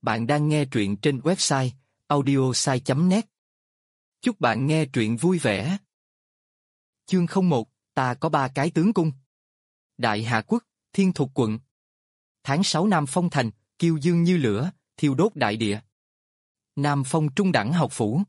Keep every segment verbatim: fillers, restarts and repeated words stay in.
Bạn đang nghe truyện trên website audiosai chấm net. Chúc bạn nghe truyện vui vẻ. Chương không một, ta có ba cái tướng cung. Đại Hà Quốc, Thiên Thục quận. Tháng sáu Nam Phong thành, kiêu dương như lửa, thiêu đốt đại địa. Nam Phong trung đẳng học phủ.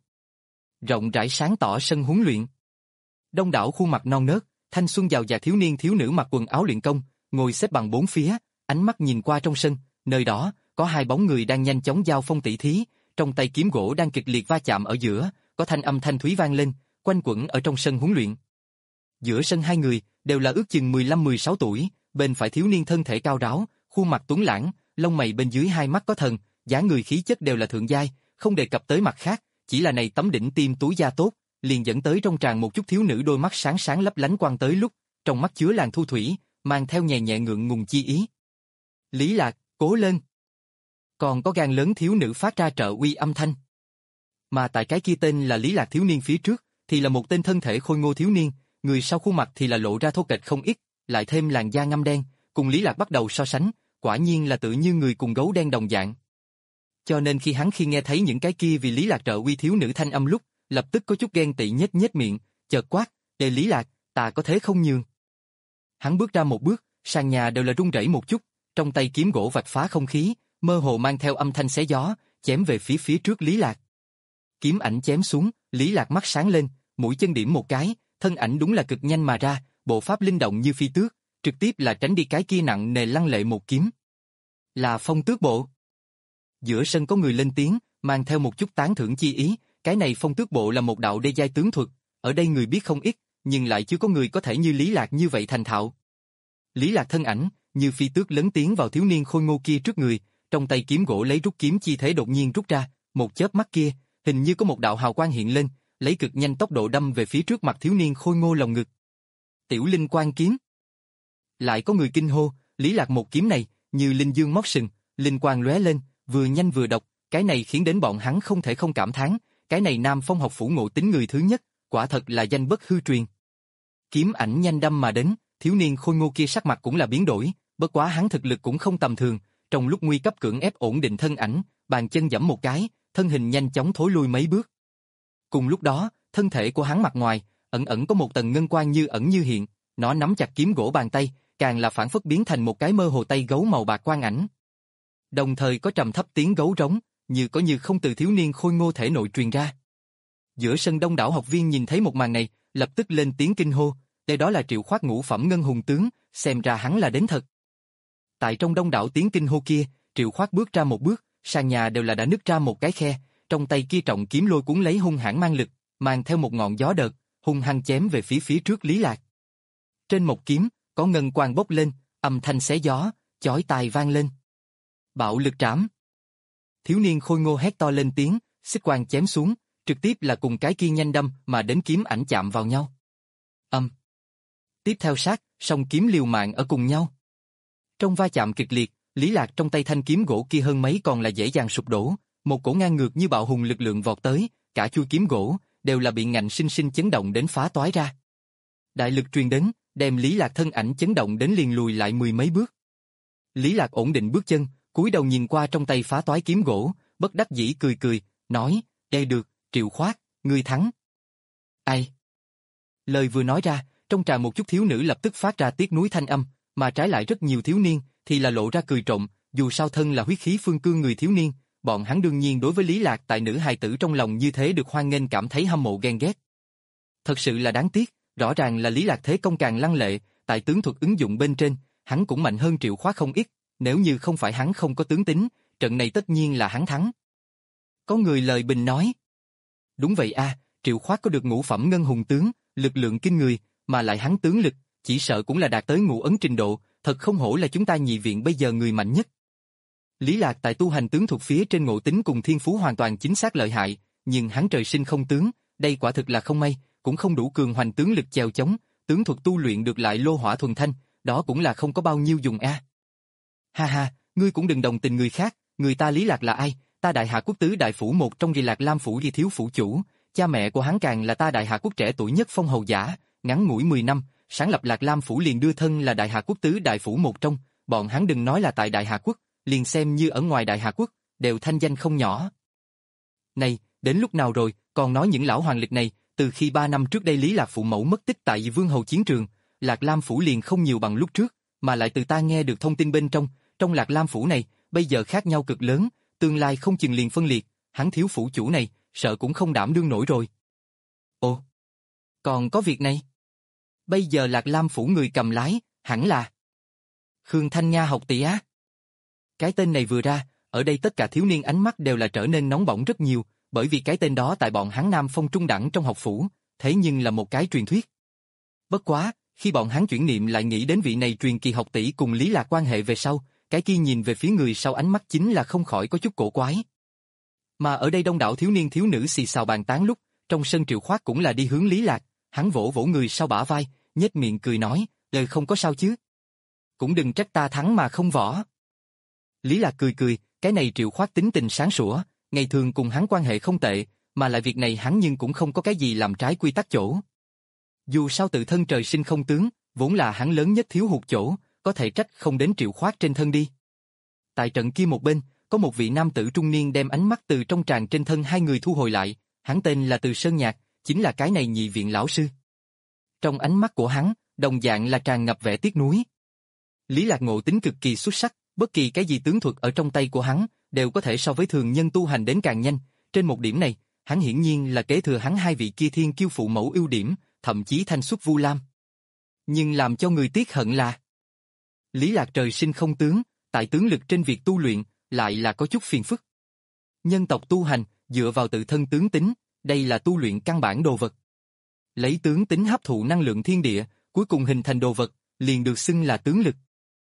Rộng rãi sáng tỏ sân huấn luyện. Đông đảo khuôn mặt non nớt, thanh xuân giàu dạt thiếu niên thiếu nữ mặc quần áo luyện công, ngồi xếp bằng bốn phía, ánh mắt nhìn qua trong sân, nơi đó có hai bóng người đang nhanh chóng giao phong tỷ thí, trong tay kiếm gỗ đang kịch liệt va chạm ở giữa, có thanh âm thanh thúy vang lên, quanh quẩn ở trong sân huấn luyện. Giữa sân hai người đều là ước chừng mười lăm mười sáu tuổi, bên phải thiếu niên thân thể cao ráo, khuôn mặt tuấn lãng, lông mày bên dưới hai mắt có thần, dáng người khí chất đều là thượng giai, không đề cập tới mặt khác, chỉ là này tấm đỉnh tim túi da tốt, liền dẫn tới trong tràn một chút thiếu nữ đôi mắt sáng sáng lấp lánh quang tới lúc, trong mắt chứa làn thu thủy, mang theo nhẹ nhẹ ngượng ngùng chi ý. Lý Lạc, cố lên. Còn có gan lớn thiếu nữ phát ra trợ uy âm thanh. Mà tại cái kia tên là Lý Lạc thiếu niên phía trước, thì là một tên thân thể khôi ngô thiếu niên, người sau khuôn mặt thì là lộ ra thô kệch không ít, lại thêm làn da ngăm đen, cùng Lý Lạc bắt đầu so sánh, quả nhiên là tự như người cùng gấu đen đồng dạng. Cho nên khi hắn khi nghe thấy những cái kia vì Lý Lạc trợ uy thiếu nữ thanh âm lúc, lập tức có chút ghen tị nhếch nhếch miệng, chợt quát, "Ê Lý Lạc, ta có thế không nhường." Hắn bước ra một bước, sàn nhà đều là rung rẩy một chút, trong tay kiếm gỗ vạch phá không khí, mơ hồ mang theo âm thanh xé gió, chém về phía phía trước Lý Lạc. Kiếm ảnh chém xuống, Lý Lạc mắt sáng lên, mũi chân điểm một cái, thân ảnh đúng là cực nhanh mà ra, bộ pháp linh động như phi tước, trực tiếp là tránh đi cái kia nặng nề lăng lệ một kiếm. Là Phong Tước Bộ. Giữa sân có người lên tiếng, mang theo một chút tán thưởng chi ý, cái này Phong Tước Bộ là một đạo đê giai tướng thuật, ở đây người biết không ít, nhưng lại chưa có người có thể như Lý Lạc như vậy thành thạo. Lý Lạc thân ảnh, như phi tước lấn tiến vào thiếu niên khôi ngô kia trước người, trong tay kiếm gỗ lấy rút kiếm chi thế đột nhiên rút ra, một chớp mắt kia, hình như có một đạo hào quang hiện lên, lấy cực nhanh tốc độ đâm về phía trước mặt thiếu niên khôi ngô lồng ngực. Tiểu Linh Quang kiếm. Lại có người kinh hô, Lý Lạc một kiếm này, như linh dương móc sừng, linh quang lóe lên, vừa nhanh vừa độc, cái này khiến đến bọn hắn không thể không cảm thán, cái này Nam Phong học phủ ngộ tính người thứ nhất, quả thật là danh bất hư truyền. Kiếm ảnh nhanh đâm mà đến, thiếu niên khôi ngô kia sắc mặt cũng là biến đổi, bất quá hắn thực lực cũng không tầm thường, trong lúc nguy cấp cưỡng ép ổn định thân ảnh, bàn chân giẫm một cái, thân hình nhanh chóng thối lui mấy bước. Cùng lúc đó, thân thể của hắn mặt ngoài, ẩn ẩn có một tầng ngân quang như ẩn như hiện, nó nắm chặt kiếm gỗ bàn tay, càng là phản phất biến thành một cái mơ hồ tay gấu màu bạc quang ảnh. Đồng thời có trầm thấp tiếng gấu rống, như có như không từ thiếu niên khôi ngô thể nội truyền ra. Giữa sân đông đảo học viên nhìn thấy một màn này, lập tức lên tiếng kinh hô, đây đó là Triệu Khoát ngũ phẩm ngân hùng tướng, xem ra hắn là đến thật. Tại trong đông đảo tiếng kinh hô kia, Triệu Khoát bước ra một bước, sàn nhà đều là đã nứt ra một cái khe, trong tay kia trọng kiếm lôi cuốn lấy hung hãn mang lực, mang theo một ngọn gió đợt, hung hăng chém về phía phía trước Lý Lạc. Trên một kiếm, có ngân quang bốc lên, âm thanh xé gió, chói tai vang lên. Bạo lực trảm. Thiếu niên khôi ngô hét to lên tiếng, xích quang chém xuống, trực tiếp là cùng cái kia nhanh đâm mà đến kiếm ảnh chạm vào nhau. Âm. Tiếp theo sát, song kiếm liều mạng ở cùng nhau. Trong va chạm kịch liệt, Lý Lạc trong tay thanh kiếm gỗ kia hơn mấy còn là dễ dàng sụp đổ, một cổ ngang ngược như bạo hùng lực lượng vọt tới, cả chuôi kiếm gỗ đều là bị ngạnh sinh sinh chấn động đến phá toái ra. Đại lực truyền đến, đem Lý Lạc thân ảnh chấn động đến liền lùi lại mười mấy bước. Lý Lạc ổn định bước chân, cúi đầu nhìn qua trong tay phá toái kiếm gỗ, bất đắc dĩ cười cười, nói, "Đây được, Triệu Khoát, ngươi thắng." Ai? Lời vừa nói ra, trong tràn một chút thiếu nữ lập tức phát ra tiếc nuối thanh âm, mà trái lại rất nhiều thiếu niên thì là lộ ra cười trộm, dù sao thân là huyết khí phương cương người thiếu niên, bọn hắn đương nhiên đối với Lý Lạc tại nữ hài tử trong lòng như thế được hoan nghênh cảm thấy hâm mộ ghen ghét. Thật sự là đáng tiếc, rõ ràng là Lý Lạc thế công càng lăng lệ, tại tướng thuật ứng dụng bên trên, hắn cũng mạnh hơn Triệu Khoát không ít, nếu như không phải hắn không có tướng tính, trận này tất nhiên là hắn thắng. Có người lời bình nói, đúng vậy a, Triệu Khoát có được ngũ phẩm ngân hùng tướng, lực lượng kinh người, mà lại hắn tướng lực, chỉ sợ cũng là đạt tới ngũ ấn trình độ, thật không hổ là chúng ta nhị viện bây giờ người mạnh nhất. Lý Lạc tại tu hành tướng thuộc phía trên ngộ tính cùng thiên phú hoàn toàn chính xác lợi hại, nhưng hắn trời sinh không tướng, đây quả thực là không may, cũng không đủ cường hoành tướng lực chèo chống, tướng thuật tu luyện được lại lô hỏa thuần thanh, đó cũng là không có bao nhiêu dùng a. Ha ha, ngươi cũng đừng đồng tình người khác, người ta Lý Lạc là ai, ta Đại Hà Quốc tứ đại phủ một trong Di Lạc Lam phủ Di thiếu phủ chủ, cha mẹ của hắn càng là ta Đại Hà Quốc trẻ tuổi nhất phong hầu giả, ngắn ngủi mười năm, sáng lập Lạc Lam phủ liền đưa thân là Đại Hà Quốc tứ đại phủ một trong, bọn hắn đừng nói là tại Đại Hà Quốc, liền xem như ở ngoài Đại Hà Quốc, đều thanh danh không nhỏ. Này, đến lúc nào rồi, còn nói những lão hoàng lịch này, từ khi ba năm trước đây Lý Lạc phụ mẫu mất tích tại Vương Hầu chiến trường, Lạc Lam phủ liền không nhiều bằng lúc trước, mà lại từ ta nghe được thông tin bên trong, trong Lạc Lam phủ này, bây giờ khác nhau cực lớn, tương lai không chừng liền phân liệt, hắn thiếu phủ chủ này, sợ cũng không đảm đương nổi rồi. Ồ, còn có việc này? Bây giờ Lạc Lam phủ người cầm lái, hẳn là Khương Thanh Nga học tỷ á. Cái tên này vừa ra, ở đây tất cả thiếu niên ánh mắt đều là trở nên nóng bỏng rất nhiều, bởi vì cái tên đó tại bọn hắn Nam Phong trung đẳng trong học phủ, thế nhưng là một cái truyền thuyết. Bất quá, khi bọn hắn chuyển niệm lại nghĩ đến vị này truyền kỳ học tỷ cùng Lý Lạc quan hệ về sau, cái kia nhìn về phía người sau ánh mắt chính là không khỏi có chút cổ quái. Mà ở đây đông đảo thiếu niên thiếu nữ xì xào bàn tán lúc, trong sân Triệu Khoát cũng là đi hướng Lý Lạc, hắn vỗ vỗ người sau bả vai, nhếch miệng cười nói, đời không có sao chứ. Cũng đừng trách ta thắng mà không võ. Lý Lạc cười cười, cái này Triệu Khoát tính tình sáng sủa, ngày thường cùng hắn quan hệ không tệ, mà lại việc này hắn nhưng cũng không có cái gì làm trái quy tắc chỗ. Dù sao tự thân trời sinh không tướng, vốn là hắn lớn nhất thiếu hụt chỗ, có thể trách không đến Triệu Khoát trên thân đi. Tại trận kia một bên, có một vị nam tử trung niên đem ánh mắt từ trong tràn trên thân hai người thu hồi lại, hắn tên là Từ Sơn Nhạc, chính là cái này nhị viện lão sư. Trong ánh mắt của hắn, đồng dạng là tràn ngập vẻ tiếc nuối. Lý Lạc ngộ tính cực kỳ xuất sắc, bất kỳ cái gì tướng thuật ở trong tay của hắn, đều có thể so với thường nhân tu hành đến càng nhanh, trên một điểm này, hắn hiển nhiên là kế thừa hắn hai vị kia thiên kiêu phụ mẫu ưu điểm, thậm chí thanh xuất Vu Lam. Nhưng làm cho người tiếc hận là Lý Lạc trời sinh không tướng, tại tướng lực trên việc tu luyện, lại là có chút phiền phức. Nhân tộc tu hành, dựa vào tự thân tướng tính, đây là tu luyện căn bản đồ vật. Lấy tướng tính hấp thụ năng lượng thiên địa, cuối cùng hình thành đồ vật, liền được xưng là tướng lực.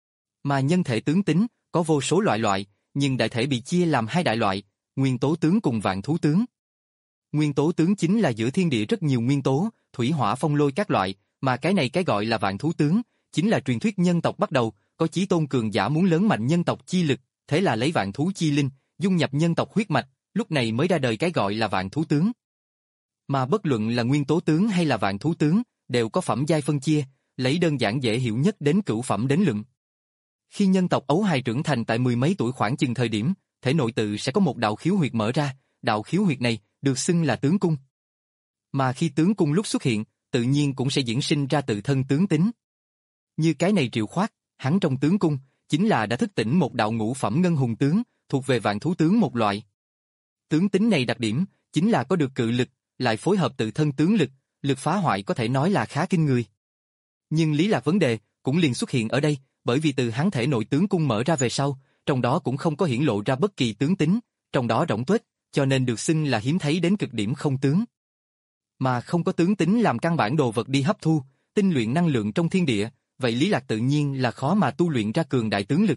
Mà nhân thể tướng tính, có vô số loại loại, nhưng đại thể bị chia làm hai đại loại, nguyên tố tướng cùng vạn thú tướng. Nguyên tố tướng chính là giữa thiên địa rất nhiều nguyên tố, thủy hỏa phong lôi các loại, mà cái này cái gọi là vạn thú tướng, chính là truyền thuyết nhân tộc bắt đầu, có chí tôn cường giả muốn lớn mạnh nhân tộc chi lực, thế là lấy vạn thú chi linh, dung nhập nhân tộc huyết mạch, lúc này mới ra đời cái gọi là vạn thú tướng. Mà bất luận là nguyên tố tướng hay là vạn thú tướng, đều có phẩm giai phân chia, lấy đơn giản dễ hiểu nhất đến cửu phẩm đến luận. Khi nhân tộc ấu hài trưởng thành tại mười mấy tuổi khoảng chừng thời điểm, thể nội tự sẽ có một đạo khiếu huyệt mở ra, đạo khiếu huyệt này được xưng là tướng cung. Mà khi tướng cung lúc xuất hiện, tự nhiên cũng sẽ diễn sinh ra tự thân tướng tính. Như cái này Triệu Khoát, hắn trong tướng cung, chính là đã thức tỉnh một đạo ngũ phẩm ngân hùng tướng, thuộc về vạn thú tướng một loại. Tướng tính này đặc điểm, chính là có được cự lực, lại phối hợp tự thân tướng lực, lực phá hoại có thể nói là khá kinh người. Nhưng Lý Lạc vấn đề, cũng liền xuất hiện ở đây, bởi vì từ hắn thể nội tướng cung mở ra về sau, trong đó cũng không có hiển lộ ra bất kỳ tướng tính, trong đó rỗng tuếch, cho nên được xưng là hiếm thấy đến cực điểm không tướng. Mà không có tướng tính làm căn bản đồ vật đi hấp thu, tinh luyện năng lượng trong thiên địa, vậy Lý Lạc tự nhiên là khó mà tu luyện ra cường đại tướng lực.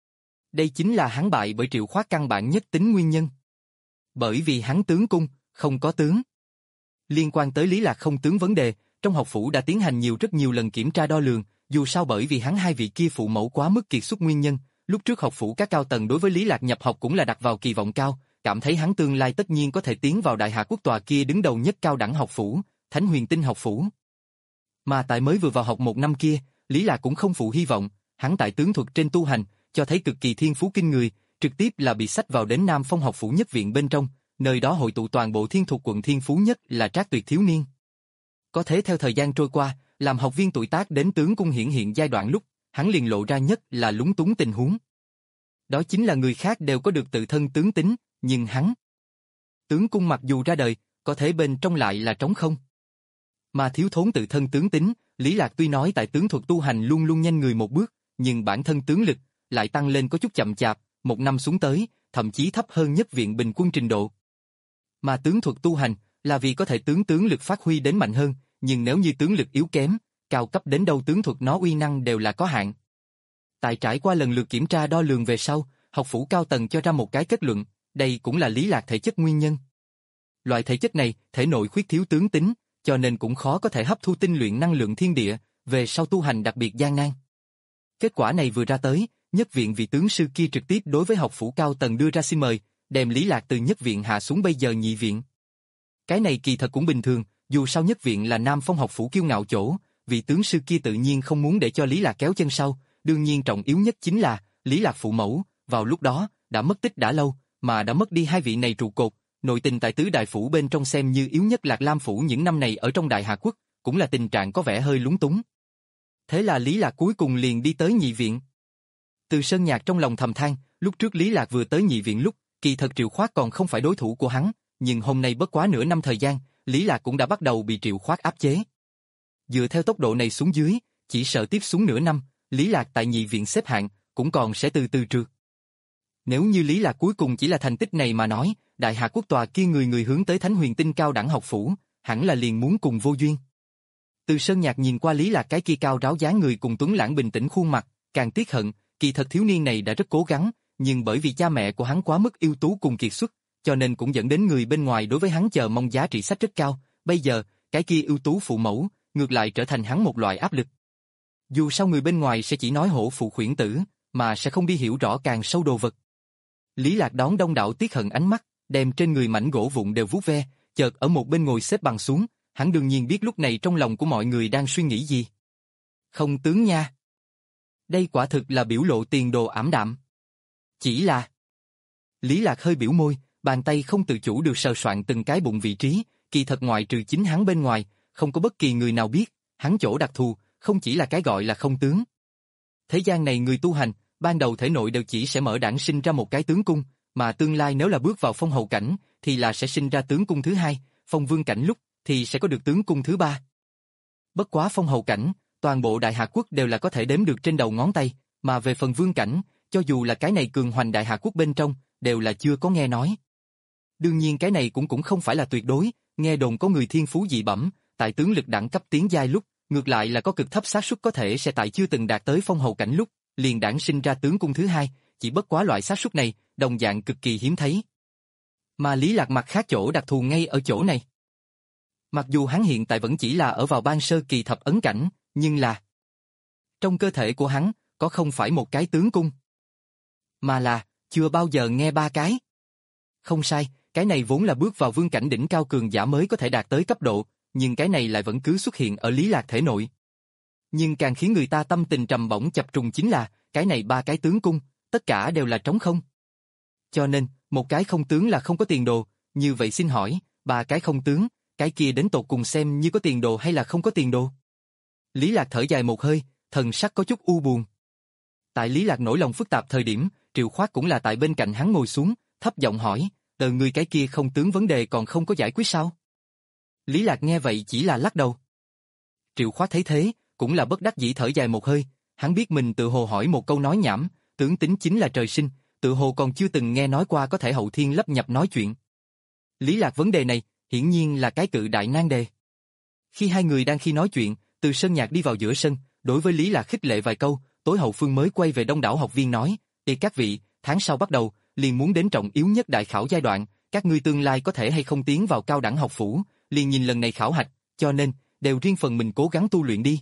Đây chính là hắn bại bởi Triệu Khoát căn bản nhất tính nguyên nhân. Bởi vì hắn tướng cung, không có tướng. Liên quan tới Lý Lạc không tướng vấn đề, trong học phủ đã tiến hành nhiều rất nhiều lần kiểm tra đo lường, dù sao bởi vì hắn hai vị kia phụ mẫu quá mức kiệt xuất nguyên nhân, lúc trước học phủ các cao tầng đối với Lý Lạc nhập học cũng là đặt vào kỳ vọng cao, cảm thấy hắn tương lai tất nhiên có thể tiến vào Đại Hà Quốc tòa kia đứng đầu nhất cao đẳng học phủ, Thánh Huyền Tinh học phủ. Mà tại mới vừa vào học một năm kia, Lý Lạc cũng không phụ hy vọng, hắn tại tướng thuật trên tu hành, cho thấy cực kỳ thiên phú kinh người, trực tiếp là bị sách vào đến Nam Phong học phủ nhất viện bên trong, nơi đó hội tụ toàn bộ thiên thuộc quận thiên phú nhất là Trác Tuyệt thiếu niên. Có thế theo thời gian trôi qua, làm học viên tuổi tác đến tướng cung hiển hiện giai đoạn lúc, hắn liền lộ ra nhất là lúng túng tình huống. Đó chính là người khác đều có được tự thân tướng tính, nhưng hắn tướng cung mặc dù ra đời, có thể bên trong lại là trống không. Mà thiếu thốn tự thân tướng tính, Lý Lạc tuy nói tại tướng thuật tu hành luôn luôn nhanh người một bước, nhưng bản thân tướng lực lại tăng lên có chút chậm chạp, một năm xuống tới, thậm chí thấp hơn nhất viện bình quân trình độ. Mà tướng thuật tu hành là vì có thể tướng tướng lực phát huy đến mạnh hơn, nhưng nếu như tướng lực yếu kém, cao cấp đến đâu tướng thuật nó uy năng đều là có hạn. Tại trải qua lần lượt kiểm tra đo lường về sau, học phủ cao tầng cho ra một cái kết luận, đây cũng là Lý Lạc thể chất nguyên nhân. Loại thể chất này, thể nội khuyết thiếu tướng tính, cho nên cũng khó có thể hấp thu tinh luyện năng lượng thiên địa, về sau tu hành đặc biệt gian nan. Kết quả này vừa ra tới, nhất viện vị tướng sư kia trực tiếp đối với học phủ cao tầng đưa ra xin mời, đem Lý Lạc từ nhất viện hạ xuống bây giờ nhị viện. Cái này kỳ thật cũng bình thường, dù sao nhất viện là Nam Phong học phủ kiêu ngạo chỗ, vị tướng sư kia tự nhiên không muốn để cho Lý Lạc kéo chân sau, đương nhiên trọng yếu nhất chính là Lý Lạc phụ mẫu, vào lúc đó đã mất tích đã lâu, mà đã mất đi hai vị này trụ cột, nội tình tại tứ đại phủ bên trong xem như yếu nhất Lạc Lam phủ những năm này ở trong Đại Hà Quốc, cũng là tình trạng có vẻ hơi lúng túng. Thế là Lý Lạc cuối cùng liền đi tới nhị viện. Từ Sơn Nhạc trong lòng thầm than, lúc trước Lý Lạc vừa tới nhị viện lúc, kỳ thật Triệu Khoát còn không phải đối thủ của hắn, nhưng hôm nay bất quá nửa năm thời gian, Lý Lạc cũng đã bắt đầu bị Triệu Khoát áp chế. Dựa theo tốc độ này xuống dưới, chỉ sợ tiếp xuống nửa năm, Lý Lạc tại nhị viện xếp hạng, cũng còn sẽ từ từ trượt. Nếu như Lý Lạc cuối cùng chỉ là thành tích này mà nói, Đại Hà Quốc tòa kia người người hướng tới Thánh Huyền Tinh cao đẳng học phủ, hẳn là liền muốn cùng vô duyên. Từ Sơn Nhạc nhìn qua Lý Lạc cái kia cao ráo dáng người cùng tuấn lãng bình tĩnh khuôn mặt, càng tiếc hận, kỳ thật thiếu niên này đã rất cố gắng, nhưng bởi vì cha mẹ của hắn quá mức ưu tú cùng kiệt xuất, cho nên cũng dẫn đến người bên ngoài đối với hắn chờ mong giá trị sách rất cao, bây giờ, cái kia ưu tú phụ mẫu, ngược lại trở thành hắn một loại áp lực. Dù sao người bên ngoài sẽ chỉ nói hổ phụ khuyển tử, mà sẽ không đi hiểu rõ càng sâu đồ vật. Lý Lạc đón đông đảo tiếc hận ánh mắt, đem trên người mảnh gỗ vụn đều vuốt ve, chợt ở một bên ngồi xếp bằng xuống, hắn đương nhiên biết lúc này trong lòng của mọi người đang suy nghĩ gì. Không tướng nha. Đây quả thực là biểu lộ tiền đồ ảm đạm. Chỉ là... Lý Lạc hơi biểu môi, bàn tay không tự chủ được sờ soạn từng cái bụng vị trí, kỳ thật ngoại trừ chính hắn bên ngoài, không có bất kỳ người nào biết, hắn chỗ đặc thù, không chỉ là cái gọi là không tướng. Thế gian này người tu hành, ban đầu thể nội đều chỉ sẽ mở đản sinh ra một cái tướng cung, mà tương lai nếu là bước vào phong hầu cảnh, thì là sẽ sinh ra tướng cung thứ hai, phong vương cảnh lúc, thì sẽ có được tướng cung thứ ba. Bất quá phong hầu cảnh, toàn bộ Đại Hà Quốc đều là có thể đếm được trên đầu ngón tay, mà về phần vương cảnh, cho dù là cái này cường hoành Đại Hà Quốc bên trong, đều là chưa có nghe nói. Đương nhiên cái này cũng cũng không phải là tuyệt đối, nghe đồn có người thiên phú dị bẩm, tại tướng lực đẳng cấp tiến giai lúc, ngược lại là có cực thấp xác suất có thể sẽ tại chưa từng đạt tới phong hầu cảnh lúc, liền đản sinh ra tướng cung thứ hai, chỉ bất quá loại xác suất này, đồng dạng cực kỳ hiếm thấy. Mà Lý Lạc mặt khác chỗ đặc thù ngay ở chỗ này. Mặc dù hắn hiện tại vẫn chỉ là ở vào ban sơ kỳ thập ấn cảnh, nhưng là trong cơ thể của hắn, có không phải một cái tướng cung, mà là chưa bao giờ nghe ba cái. Không sai, cái này vốn là bước vào vương cảnh đỉnh cao cường giả mới có thể đạt tới cấp độ, nhưng cái này lại vẫn cứ xuất hiện ở Lý Lạc thể nội. Nhưng càng khiến người ta tâm tình trầm bổng chập trùng chính là, cái này ba cái tướng cung, tất cả đều là trống không. Cho nên, một cái không tướng là không có tiền đồ, như vậy xin hỏi, ba cái không tướng, cái kia đến tột cùng xem như có tiền đồ hay là không có tiền đồ. Lý Lạc thở dài một hơi, thần sắc có chút u buồn. Tại Lý Lạc nỗi lòng phức tạp thời điểm, Triệu Khoát cũng là tại bên cạnh hắn ngồi xuống, thấp giọng hỏi, từ người cái kia không tướng vấn đề còn không có giải quyết sao? Lý Lạc nghe vậy chỉ là lắc đầu. Triệu Khoát thấy thế, cũng là bất đắc dĩ thở dài một hơi, hắn biết mình tự hồ hỏi một câu nói nhảm, tướng tính chính là trời sinh, tự hồ còn chưa từng nghe nói qua có thể hậu thiên lấp nhập nói chuyện. Lý Lạc vấn đề này, hiển nhiên là cái cự đại nan đề. Khi hai người đang khi nói chuyện, Từ Sơn Nhạc đi vào giữa sân, đối với Lý Lạc khích lệ vài câu, tối hậu phương mới quay về đông đảo học viên nói, "Ê các vị, tháng sau bắt đầu, liền muốn đến trọng yếu nhất đại khảo giai đoạn, các ngươi tương lai có thể hay không tiến vào cao đẳng học phủ, liền nhìn lần này khảo hạch, cho nên, đều riêng phần mình cố gắng tu luyện đi."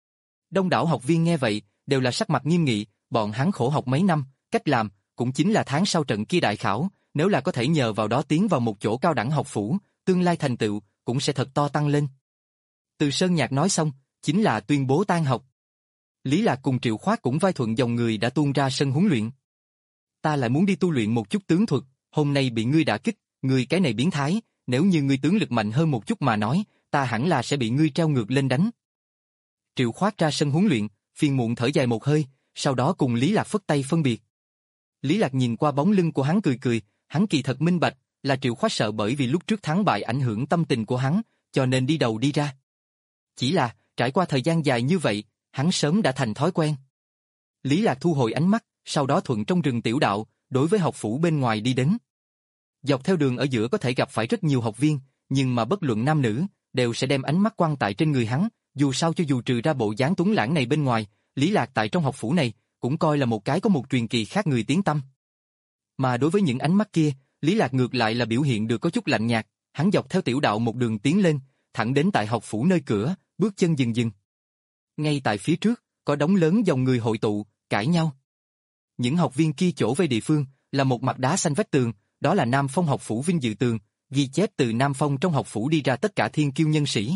Đông đảo học viên nghe vậy, đều là sắc mặt nghiêm nghị, bọn hắn khổ học mấy năm, cách làm, cũng chính là tháng sau trận kia đại khảo, nếu là có thể nhờ vào đó tiến vào một chỗ cao đẳng học phủ, tương lai thành tựu, cũng sẽ thật to tăng lên. Từ Sơn Nhạc nói xong, chính là tuyên bố tan học. Lý Lạc cùng Triệu Khoát cũng vai thuận dòng người đã tuôn ra sân huấn luyện. Ta lại muốn đi tu luyện một chút tướng thuật, hôm nay bị ngươi đả kích, ngươi cái này biến thái, nếu như ngươi tướng lực mạnh hơn một chút mà nói, ta hẳn là sẽ bị ngươi treo ngược lên đánh. Triệu Khoát ra sân huấn luyện, phiền muộn thở dài một hơi, sau đó cùng Lý Lạc phất tay phân biệt. Lý Lạc nhìn qua bóng lưng của hắn cười cười, hắn kỳ thật minh bạch, là Triệu Khoát sợ bởi vì lúc trước thắng bại ảnh hưởng tâm tình của hắn, cho nên đi đầu đi ra. Chỉ là, trải qua thời gian dài như vậy, hắn sớm đã thành thói quen. Lý Lạc thu hồi ánh mắt, sau đó thuận trong rừng tiểu đạo, đối với học phủ bên ngoài đi đến. Dọc theo đường ở giữa có thể gặp phải rất nhiều học viên, nhưng mà bất luận nam nữ, đều sẽ đem ánh mắt quan tại trên người hắn, dù sao cho dù trừ ra bộ dáng tuấn lãng này bên ngoài, Lý Lạc tại trong học phủ này, cũng coi là một cái có một truyền kỳ khác người tiếng tăm. Mà đối với những ánh mắt kia, Lý Lạc ngược lại là biểu hiện được có chút lạnh nhạt, hắn dọc theo tiểu đạo một đường tiến lên, thẳng đến tại học phủ nơi cửa, bước chân dừng dừng. Ngay tại phía trước, có đống lớn dòng người hội tụ, cãi nhau. Những học viên kia chỗ về địa phương, là một mặt đá xanh vách tường, đó là Nam Phong học phủ vinh dự tường, ghi chép từ Nam Phong trong học phủ đi ra tất cả thiên kiêu nhân sĩ.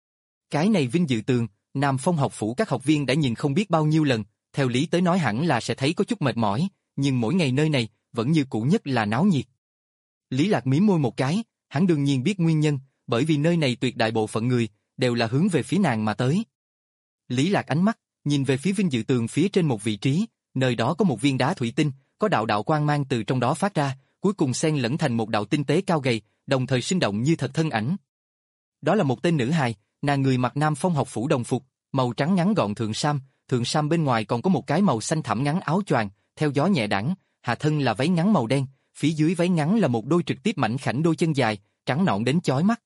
Cái này vinh dự tường, Nam Phong học phủ các học viên đã nhìn không biết bao nhiêu lần, theo lý tới nói hẳn là sẽ thấy có chút mệt mỏi, nhưng mỗi ngày nơi này, vẫn như cũ nhất là náo nhiệt. Lý Lạc mím môi một cái, hắn đương nhiên biết nguyên nhân, bởi vì nơi này tuyệt đại bộ phận người, đều là hướng về phía nàng mà tới. Lý Lạc ánh mắt, nhìn về phía vinh dự tường phía trên một vị trí, nơi đó có một viên đá thủy tinh, có đạo đạo quang mang từ trong đó phát ra, cuối cùng xen lẫn thành một đạo tinh tế cao gầy, đồng thời sinh động như thật thân ảnh. Đó là một tên nữ hài, nàng người mặc Nam Phong học phủ đồng phục, màu trắng ngắn gọn thượng sam, thượng sam bên ngoài còn có một cái màu xanh thẳm ngắn áo choàng, theo gió nhẹ đãng, hạ thân là váy ngắn màu đen, phía dưới váy ngắn là một đôi trực tiếp mảnh khảnh đôi chân dài, trắng nõn đến chói mắt.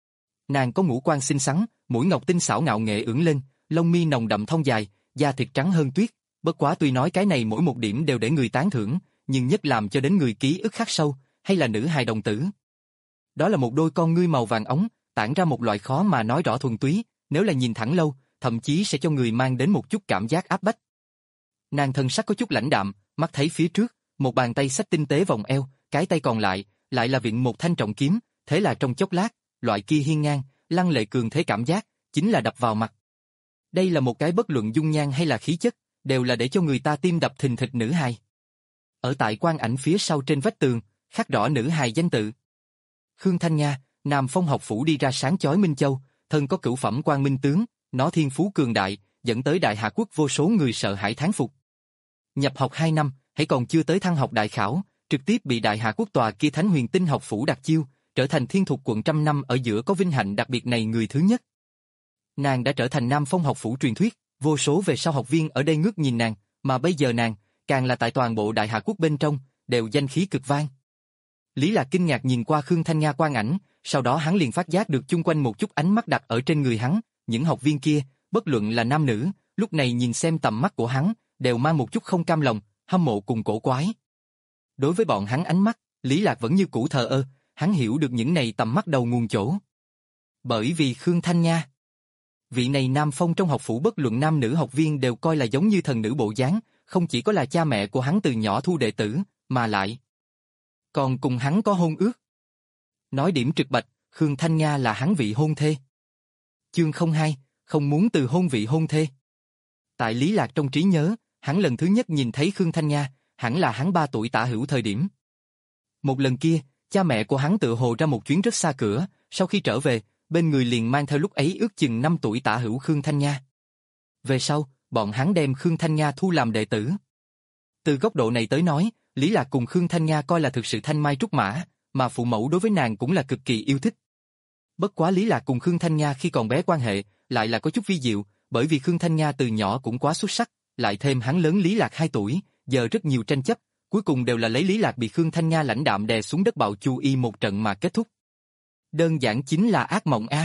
Nàng có ngũ quan xinh xắn, mũi ngọc tinh xảo ngạo nghệ ưỡn lên, lông mi nồng đậm thon dài, da thịt trắng hơn tuyết, bất quá tuy nói cái này mỗi một điểm đều để người tán thưởng, nhưng nhất làm cho đến người ký ức khắc sâu, hay là nữ hài đồng tử. Đó là một đôi con ngươi màu vàng ống, tản ra một loại khó mà nói rõ thuần túy, nếu là nhìn thẳng lâu, thậm chí sẽ cho người mang đến một chút cảm giác áp bách. Nàng thân sắc có chút lãnh đạm, mắt thấy phía trước, một bàn tay xách tinh tế vòng eo, cái tay còn lại, lại là vịn một thanh trọng kiếm, thế là trong chốc lát, loại kia hiên ngang, lăng lệ cường thế cảm giác, chính là đập vào mặt. Đây là một cái bất luận dung nhan hay là khí chất, đều là để cho người ta tim đập thình thịch nữ hài. Ở tại quan ảnh phía sau trên vách tường, khắc rõ nữ hài danh tự. Khương Thanh Nga, Nam Phong học phủ đi ra sáng chói Minh Châu, thân có cửu phẩm quan minh tướng, nó thiên phú cường đại, dẫn tới Đại Hạ Quốc vô số người sợ hãi thán phục. Nhập học hai năm, hãy còn chưa tới thăng học đại khảo, trực tiếp bị Đại Hạ Quốc tòa kia Thánh Huyền Tinh học phủ đặt chiêu, trở thành thiên thuộc quận trăm năm ở giữa có vinh hạnh đặc biệt này người thứ nhất. Nàng đã trở thành Nam Phong học phủ truyền thuyết, vô số về sau học viên ở đây ngước nhìn nàng, mà bây giờ nàng, càng là tại toàn bộ Đại Hạ Quốc bên trong, đều danh khí cực vang. Lý Lạc kinh ngạc nhìn qua Khương Thanh Nga quan ảnh, sau đó hắn liền phát giác được chung quanh một chút ánh mắt đặt ở trên người hắn, những học viên kia, bất luận là nam nữ, lúc này nhìn xem tầm mắt của hắn, đều mang một chút không cam lòng, hâm mộ cùng cổ quái. Đối với bọn hắn ánh mắt, Lý Lạc vẫn như cũ thờ ơ, hắn hiểu được những này tầm mắt đầu nguồn chỗ. Bởi vì Khương Thanh Nga, vị này Nam Phong trong học phủ bất luận nam nữ học viên đều coi là giống như thần nữ bộ dáng, không chỉ có là cha mẹ của hắn từ nhỏ thu đệ tử, mà lại còn cùng hắn có hôn ước. Nói điểm trực bạch, Khương Thanh Nga là hắn vị hôn thê. Chương không hai, không muốn từ hôn vị hôn thê. Tại Lý Lạc trong trí nhớ, hắn lần thứ nhất nhìn thấy Khương Thanh Nga, hẳn là hắn ba tuổi tả hữu thời điểm. Một lần kia, cha mẹ của hắn tự hồ ra một chuyến rất xa cửa, sau khi trở về, bên người liền mang theo lúc ấy ước chừng năm tuổi tả hữu Khương Thanh Nga. Về sau, bọn hắn đem Khương Thanh Nga thu làm đệ tử. Từ góc độ này tới nói, Lý Lạc cùng Khương Thanh Nga coi là thực sự thanh mai trúc mã, mà phụ mẫu đối với nàng cũng là cực kỳ yêu thích. Bất quá Lý Lạc cùng Khương Thanh Nga khi còn bé quan hệ, lại là có chút vi diệu, bởi vì Khương Thanh Nga từ nhỏ cũng quá xuất sắc, lại thêm hắn lớn Lý Lạc hai tuổi, giờ rất nhiều tranh chấp, cuối cùng đều là lấy Lý Lạc bị Khương Thanh Nga lãnh đạm đè xuống đất bạo chu y một trận mà kết thúc. Đơn giản chính là ác mộng a.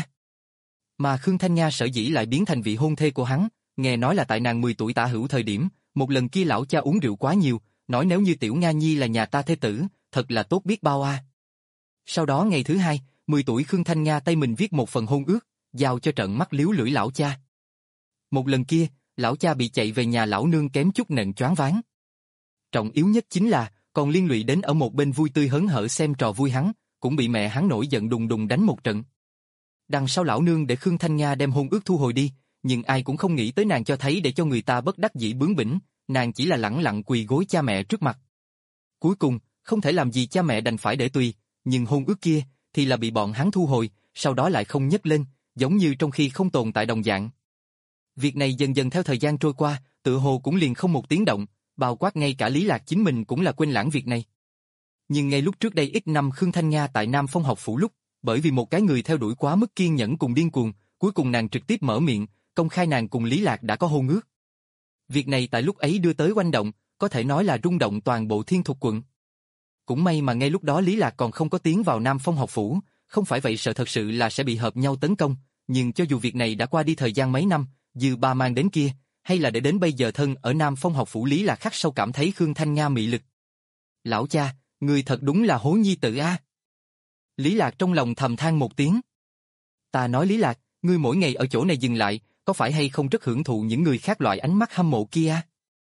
Mà Khương Thanh Nga sở dĩ lại biến thành vị hôn thê của hắn, nghe nói là tại nàng mười tuổi tả hữu thời điểm, một lần kia lão cha uống rượu quá nhiều, nói nếu như Tiểu Nga Nhi là nhà ta thê tử, thật là tốt biết bao a. Sau đó ngày thứ hai, mười tuổi Khương Thanh Nga tay mình viết một phần hôn ước, giao cho trận mắt liếu lưỡi lão cha. Một lần kia, lão cha bị chạy về nhà lão nương kém chút nện choáng váng. Trọng yếu nhất chính là, còn liên lụy đến ở một bên vui tươi hớn hở xem trò vui hắn, cũng bị mẹ hắn nổi giận đùng đùng đánh một trận. Đằng sau lão nương để Khương Thanh Nga đem hôn ước thu hồi đi, nhưng ai cũng không nghĩ tới nàng cho thấy để cho người ta bất đắc dĩ bướng bỉnh, nàng chỉ là lẳng lặng quỳ gối cha mẹ trước mặt. Cuối cùng, không thể làm gì cha mẹ đành phải để tùy, nhưng hôn ước kia thì là bị bọn hắn thu hồi, sau đó lại không nhấc lên, giống như trong khi không tồn tại đồng dạng. Việc này dần dần theo thời gian trôi qua, tự hồ cũng liền không một tiếng động, bao quát ngay cả Lý Lạc chính mình cũng là quên lãng việc này. Nhưng ngay lúc trước đây ít năm Khương Thanh Nga tại Nam Phong học phủ lúc, bởi vì một cái người theo đuổi quá mức kiên nhẫn cùng điên cuồng, cuối cùng nàng trực tiếp mở miệng, công khai nàng cùng Lý Lạc đã có hôn ước. Việc này tại lúc ấy đưa tới oanh động, có thể nói là rung động toàn bộ Thiên Thục quận. Cũng may mà ngay lúc đó Lý Lạc còn không có tiến vào Nam Phong học phủ, không phải vậy sợ thật sự là sẽ bị hợp nhau tấn công, nhưng cho dù việc này đã qua đi thời gian mấy năm, dư ba mang đến kia, hay là để đến bây giờ thân ở Nam Phong học phủ Lý Lạc khắc sâu cảm thấy Khương Thanh Nga mị lực. Lão cha, người thật đúng là hố nhi tử a. Lý Lạc trong lòng thầm than một tiếng. Ta nói Lý Lạc, ngươi mỗi ngày ở chỗ này dừng lại, có phải hay không rất hưởng thụ những người khác loại ánh mắt hâm mộ kia?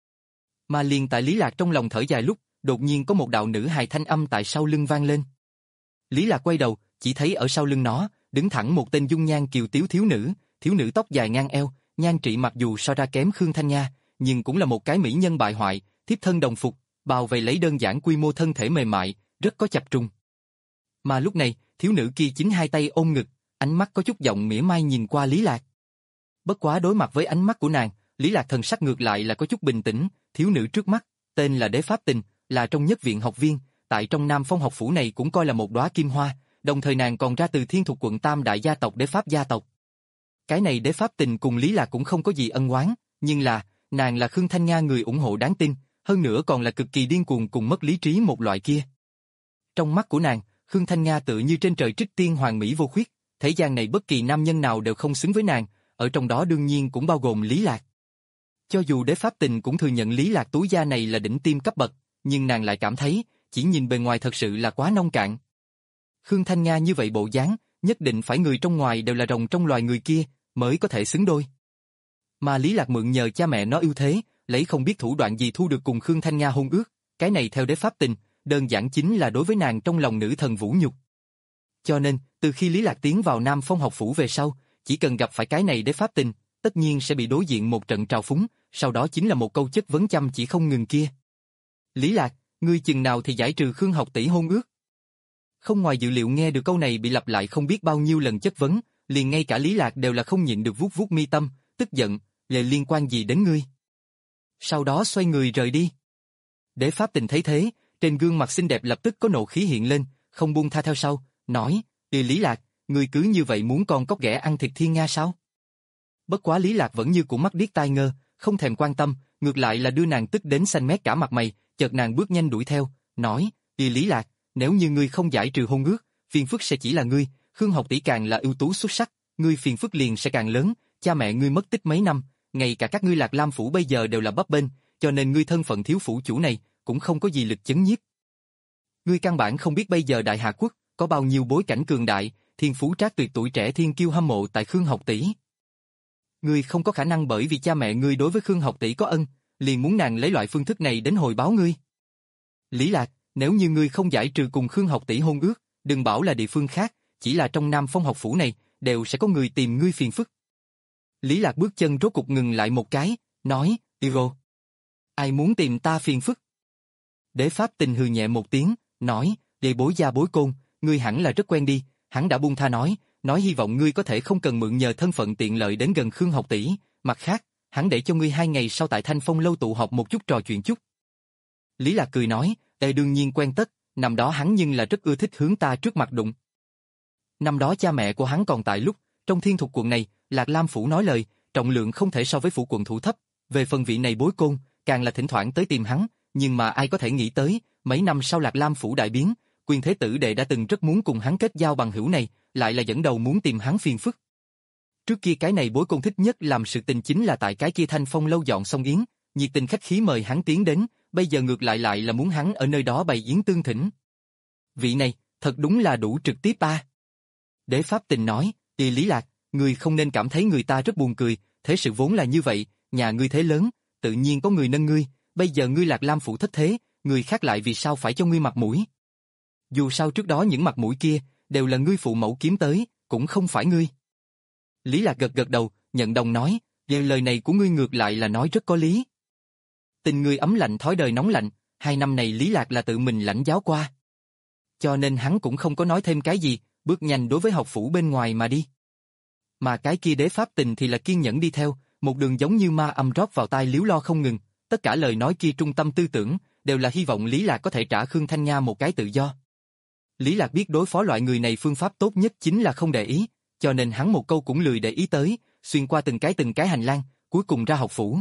Mà liền tại Lý Lạc trong lòng thở dài lúc, đột nhiên có một đạo nữ hài thanh âm tại sau lưng vang lên. Lý Lạc quay đầu, chỉ thấy ở sau lưng nó, đứng thẳng một tên dung nhan kiều tiếu thiếu nữ, thiếu nữ tóc dài ngang eo, nhan trị mặc dù so ra kém Khương Thanh Nga, nhưng cũng là một cái mỹ nhân bại hoại, thiếp thân đồng phục, bao vây lấy đơn giản quy mô thân thể mềm mại, rất có chập trùng. Mà lúc này, thiếu nữ kia chính hai tay ôm ngực, ánh mắt có chút giọng mỉa mai nhìn qua Lý Lạc. Bất quá đối mặt với ánh mắt của nàng, Lý Lạc thần sắc ngược lại là có chút bình tĩnh, thiếu nữ trước mắt, tên là Đế Pháp Tình, là trong nhất viện học viên, tại trong Nam Phong học phủ này cũng coi là một đóa kim hoa, đồng thời nàng còn ra từ Thiên Thục quận Tam đại gia tộc Đế Pháp gia tộc. Cái này Đế Pháp Tình cùng Lý Lạc cũng không có gì ân oán, nhưng là, nàng là Khương Thanh Nga người ủng hộ đáng tin, hơn nữa còn là cực kỳ điên cuồng cùng mất lý trí một loại kia. Trong mắt của nàng, Khương Thanh Nga tự như trên trời trích tiên hoàng mỹ vô khuyết, thế gian này bất kỳ nam nhân nào đều không xứng với nàng, ở trong đó đương nhiên cũng bao gồm Lý Lạc. Cho dù Đế Pháp Tình cũng thừa nhận Lý Lạc túi da này là đỉnh tiêm cấp bậc, nhưng nàng lại cảm thấy, chỉ nhìn bề ngoài thật sự là quá nông cạn. Khương Thanh Nga như vậy bộ dáng, nhất định phải người trong ngoài đều là rồng trong loài người kia, mới có thể xứng đôi. Mà Lý Lạc mượn nhờ cha mẹ nó ưu thế, lấy không biết thủ đoạn gì thu được cùng Khương Thanh Nga hôn ước, cái này theo Đế Pháp Tình, đơn giản chính là đối với nàng trong lòng nữ thần vũ nhục. Cho nên, từ khi Lý Lạc tiến vào Nam Phong học phủ về sau, chỉ cần gặp phải cái này Đế Pháp Tình, tất nhiên sẽ bị đối diện một trận trào phúng, sau đó chính là một câu chất vấn chăm chỉ không ngừng kia. Lý Lạc, ngươi chừng nào thì giải trừ Khương học tỷ hôn ước? Không ngoài dự liệu nghe được câu này bị lặp lại không biết bao nhiêu lần chất vấn, liền ngay cả Lý Lạc đều là không nhịn được vuốt vuốt mi tâm, tức giận, lệ liên quan gì đến ngươi? Sau đó xoay người rời đi. Đế Pháp Tình thấy thế, trên gương mặt xinh đẹp lập tức có nộ khí hiện lên, không buông tha theo sau, nói, "Ê Lý Lạc, ngươi cứ như vậy muốn con cóc ghẻ ăn thịt thiên nga sao?" Bất quá Lý Lạc vẫn như củ mắt điếc tai ngơ, không thèm quan tâm, ngược lại là đưa nàng tức đến xanh mét cả mặt mày, chợt nàng bước nhanh đuổi theo, nói, "Ê Lý Lạc, nếu như ngươi không giải trừ hôn ước, phiền phức sẽ chỉ là ngươi, Khương học tỷ càng là ưu tú xuất sắc, ngươi phiền phức liền sẽ càng lớn, cha mẹ ngươi mất tích mấy năm, ngay cả các ngươi Lạc Lam phủ bây giờ đều là bấp bênh, cho nên ngươi thân phận thiếu phủ chủ này cũng không có gì lực chấn nhiếp. Ngươi căn bản không biết bây giờ Đại Hà quốc có bao nhiêu bối cảnh cường đại, thiên phú trác tuyệt tuổi trẻ thiên kiêu hâm mộ tại Khương học tỷ. Ngươi không có khả năng bởi vì cha mẹ ngươi đối với Khương học tỷ có ân, liền muốn nàng lấy loại phương thức này đến hồi báo ngươi. Lý Lạc, nếu như ngươi không giải trừ cùng Khương học tỷ hôn ước, đừng bảo là địa phương khác, chỉ là trong Nam Phong học phủ này, đều sẽ có người tìm ngươi phiền phức." Lý Lạc bước chân rốt cục ngừng lại một cái, nói, "Iro, ai muốn tìm ta phiền phức?" Đế Pháp Tình hừ nhẹ một tiếng, nói, "Đệ bối gia bối côn, ngươi hẳn là rất quen đi." Hắn đã buông tha nói, nói hy vọng ngươi có thể không cần mượn nhờ thân phận tiện lợi đến gần Khương học tỷ, mặt khác, hắn để cho ngươi hai ngày sau tại Thanh Phong lâu tụ họp một chút trò chuyện chút. Lý Lạc cười nói, "Ê đương nhiên quen tất, năm đó hắn nhưng là rất ưa thích hướng ta trước mặt đụng. Năm đó cha mẹ của hắn còn tại lúc, trong Thiên Thục quận này, Lạc Lam phủ nói lời, trọng lượng không thể so với phủ quận thủ thấp, về phần vị này bối côn, càng là thỉnh thoảng tới tìm hắn, nhưng mà ai có thể nghĩ tới, mấy năm sau Lạc Lam phủ đại biến, Quyền Thế Tử đệ đã từng rất muốn cùng hắn kết giao bằng hữu này, lại là dẫn đầu muốn tìm hắn phiền phức. Trước kia cái này bối côn thích nhất làm sự tình chính là tại cái kia Thanh Phong lâu dọn xong yến, nhiệt tình khách khí mời hắn tiến đến, bây giờ ngược lại lại là muốn hắn ở nơi đó bày yến tương thỉnh. Vị này, thật đúng là đủ trực tiếp a." Đế Pháp Tình nói, "Ê Lý Lạc, ngươi không nên cảm thấy người ta rất buồn cười, thế sự vốn là như vậy, nhà ngươi thế lớn, tự nhiên có người nâng ngươi, bây giờ ngươi Lạc Lam phủ thất thế, người khác lại vì sao phải cho ngươi mặt mũi? Dù sao trước đó những mặt mũi kia, đều là ngươi phụ mẫu kiếm tới, cũng không phải ngươi." Lý Lạc gật gật đầu, nhận đồng nói, "Về lời này của ngươi ngược lại là nói rất có lý. Tình ngươi ấm lạnh thói đời nóng lạnh, hai năm này Lý Lạc là tự mình lãnh giáo qua." Cho nên hắn cũng không có nói thêm cái gì, bước nhanh đối với học phủ bên ngoài mà đi. Mà cái kia Đế Pháp Tình thì là kiên nhẫn đi theo, một đường giống như ma âm rót vào tai líu lo không ngừng, tất cả lời nói kia trung tâm tư tưởng, đều là hy vọng Lý Lạc có thể trả Khương Thanh Nga một cái tự do. Lý Lạc biết đối phó loại người này phương pháp tốt nhất chính là không để ý, cho nên hắn một câu cũng lười để ý tới, xuyên qua từng cái từng cái hành lang, cuối cùng ra học phủ.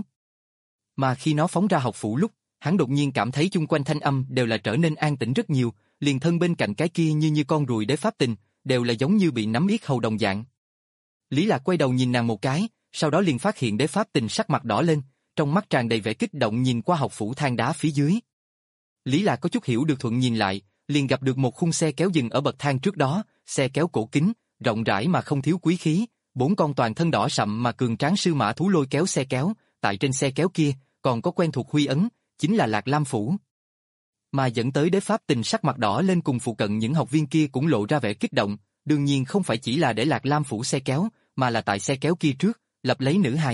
Mà khi nó phóng ra học phủ lúc, hắn đột nhiên cảm thấy chung quanh thanh âm đều là trở nên an tĩnh rất nhiều, liền thân bên cạnh cái kia như như con ruồi Đế Pháp Tình, đều là giống như bị nắm yết hầu đồng dạng. Lý Lạc quay đầu nhìn nàng một cái, sau đó liền phát hiện Đế Pháp Tình sắc mặt đỏ lên, trong mắt tràn đầy vẻ kích động nhìn qua học phủ thang đá phía dưới. Lý Lạc có chút hiểu được thuận nhìn lại, liền gặp được một khung xe kéo dừng ở bậc thang trước đó, xe kéo cổ kính, rộng rãi mà không thiếu quý khí, bốn con toàn thân đỏ sậm mà cường tráng sư mã thú lôi kéo xe kéo, tại trên xe kéo kia, còn có quen thuộc huy ấn, chính là Lạc Lam phủ. Mà dẫn tới Đế Pháp Tình sắc mặt đỏ lên cùng phụ cận những học viên kia cũng lộ ra vẻ kích động, đương nhiên không phải chỉ là để Lạc Lam phủ xe kéo, mà là tại xe kéo kia trước, lập lấy nữ hài.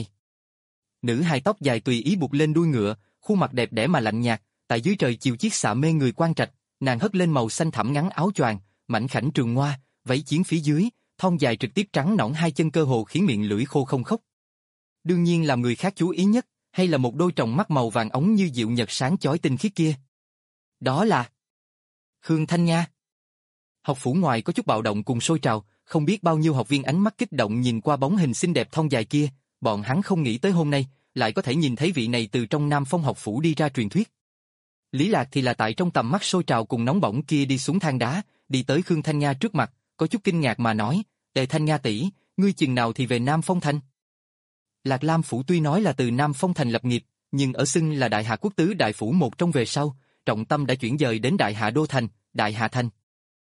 Nữ hài tóc dài tùy ý buộc lên đuôi ngựa, khuôn mặt đẹp đẽ mà lạnh nhạt, tại dưới trời chiều chiết xạ mê người quang trạch, nàng hất lên màu xanh thẳm ngắn áo choàng, mảnh khảnh trường hoa, váy chiến phía dưới, thon dài trực tiếp trắng nõn hai chân cơ hồ khiến miệng lưỡi khô không khóc. Đương nhiên làm người khác chú ý nhất, hay là một đôi tròng mắt màu vàng óng như diệu nhật sáng chói tinh khiết kia. Đó là Khương Thanh Nga. Học phủ ngoài có chút bạo động cùng sôi trào, không biết bao nhiêu học viên ánh mắt kích động nhìn qua bóng hình xinh đẹp thon dài kia, bọn hắn không nghĩ tới hôm nay, lại có thể nhìn thấy vị này từ trong Nam Phong học phủ đi ra truyền thuyết. Lý Lạc thì là tại trong tầm mắt sôi trào cùng nóng bỏng kia đi xuống thang đá, đi tới Khương Thanh Nga trước mặt, có chút kinh ngạc mà nói, Tề Thanh Nga tỷ, ngươi chừng nào thì về Nam Phong Thành? Lạc Lam phủ tuy nói là từ Nam Phong Thành lập nghiệp, nhưng ở xưng là Đại Hạ Quốc tứ đại phủ một trong về sau, trọng tâm đã chuyển dời đến Đại Hạ Đô Thành, Đại Hạ Thành.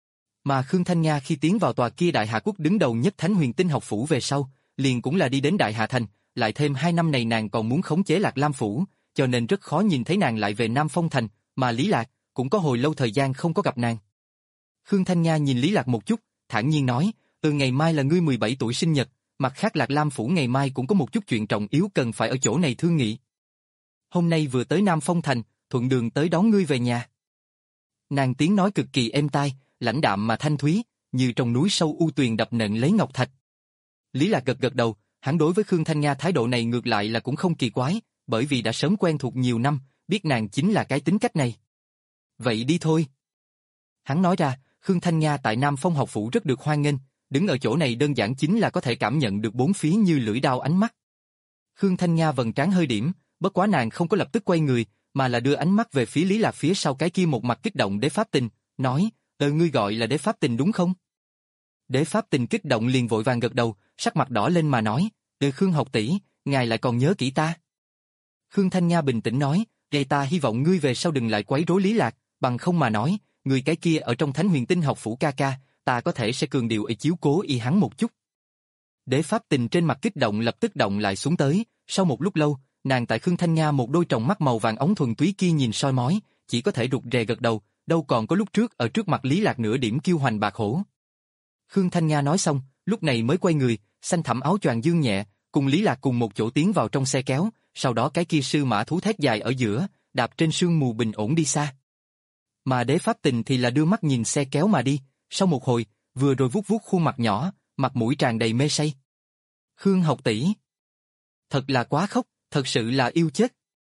Mà Khương Thanh Nga khi tiến vào tòa kia Đại Hạ Quốc đứng đầu nhất Thánh Huyền Tinh học phủ về sau, liền cũng là đi đến Đại Hạ Thành, lại thêm hai năm này nàng còn muốn khống chế Lạc Lam phủ, cho nên rất khó nhìn thấy nàng lại về Nam Phong Thành, mà Lý Lạc cũng có hồi lâu thời gian không có gặp nàng. Khương Thanh Nga nhìn Lý Lạc một chút, thản nhiên nói, từ ngày mai là ngươi mười bảy tuổi sinh nhật, mặt khác Lạc Lam phủ ngày mai cũng có một chút chuyện trọng yếu cần phải ở chỗ này thương nghị. Hôm nay vừa tới Nam Phong Thành, thuận đường tới đón ngươi về nhà. Nàng tiếng nói cực kỳ êm tai, lãnh đạm mà thanh thúy, như trong núi sâu u tuyền đập nện lấy ngọc thạch. Lý Lạc gật gật đầu, hắn đối với Khương Thanh Nga thái độ này ngược lại là cũng không kỳ quái, bởi vì đã sớm quen thuộc nhiều năm, biết nàng chính là cái tính cách này. Vậy đi thôi. Hắn nói ra, Khương Thanh Nga tại Nam Phong học phủ rất được hoan nghênh, đứng ở chỗ này đơn giản chính là có thể cảm nhận được bốn phía như lưỡi dao ánh mắt. Khương Thanh Nga vầng trán hơi điểm, bất quá nàng không có lập tức quay người, mà là đưa ánh mắt về phía Lý Lạc phía sau cái kia một mặt kích động Đế Pháp Tình, nói, "Ờ ngươi gọi là Đế Pháp Tình đúng không?" Đế Pháp Tình kích động liền vội vàng gật đầu, sắc mặt đỏ lên mà nói, "Ờ Khương học tỷ, ngài lại còn nhớ kỹ ta." Khương Thanh Nga bình tĩnh nói, "Vậy ta hy vọng ngươi về sau đừng lại quấy rối Lý Lạc, bằng không mà nói, người cái kia ở trong Thánh Huyền Tinh học phủ ca ca, ta có thể sẽ cường điệu y chiếu cố y hắn một chút." Đế Pháp Tình trên mặt kích động lập tức động lại xuống tới, sau một lúc lâu, nàng tại Khương Thanh Nga một đôi tròng mắt màu vàng ống thuần túy kia nhìn soi mói, chỉ có thể rụt rè gật đầu, đâu còn có lúc trước ở trước mặt Lý Lạc nửa điểm kiêu hoành bạc hổ. Khương Thanh Nga nói xong, lúc này mới quay người, xanh thẳm áo choàng dương nhẹ, cùng Lý Lạc cùng một chỗ tiến vào trong xe kéo, sau đó cái kia sư mã thú thét dài ở giữa, đạp trên sương mù bình ổn đi xa. Mà Đế Pháp Tình thì là đưa mắt nhìn xe kéo mà đi, sau một hồi, vừa rồi vuốt vuốt khuôn mặt nhỏ, mặt mũi tràn đầy mê say. Khương học tỷ, thật là quá khóc, thật sự là yêu chết.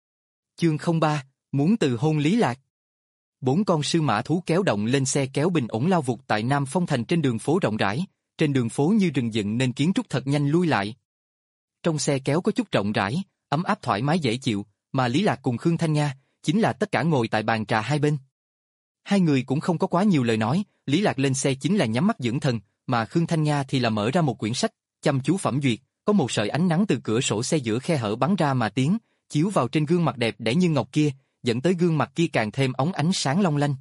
Chương không ba, muốn từ hôn Lý Lạc. Bốn con sư mã thú kéo động lên xe kéo bình ổn lao vụt tại Nam Phong Thành trên đường phố rộng rãi, trên đường phố như rừng dựng nên kiến trúc thật nhanh lui lại. Trong xe kéo có chút rộng rãi, ấm áp thoải mái dễ chịu, mà Lý Lạc cùng Khương Thanh Nga chính là tất cả ngồi tại bàn trà hai bên. Hai người cũng không có quá nhiều lời nói, Lý Lạc lên xe chính là nhắm mắt dưỡng thần, mà Khương Thanh Nga thì là mở ra một quyển sách, chăm chú phẩm duyệt, có một sợi ánh nắng từ cửa sổ xe giữa khe hở bắn ra mà tiến, chiếu vào trên gương mặt đẹp đẽ như ngọc kia, dẫn tới gương mặt kia càng thêm óng ánh sáng long lanh.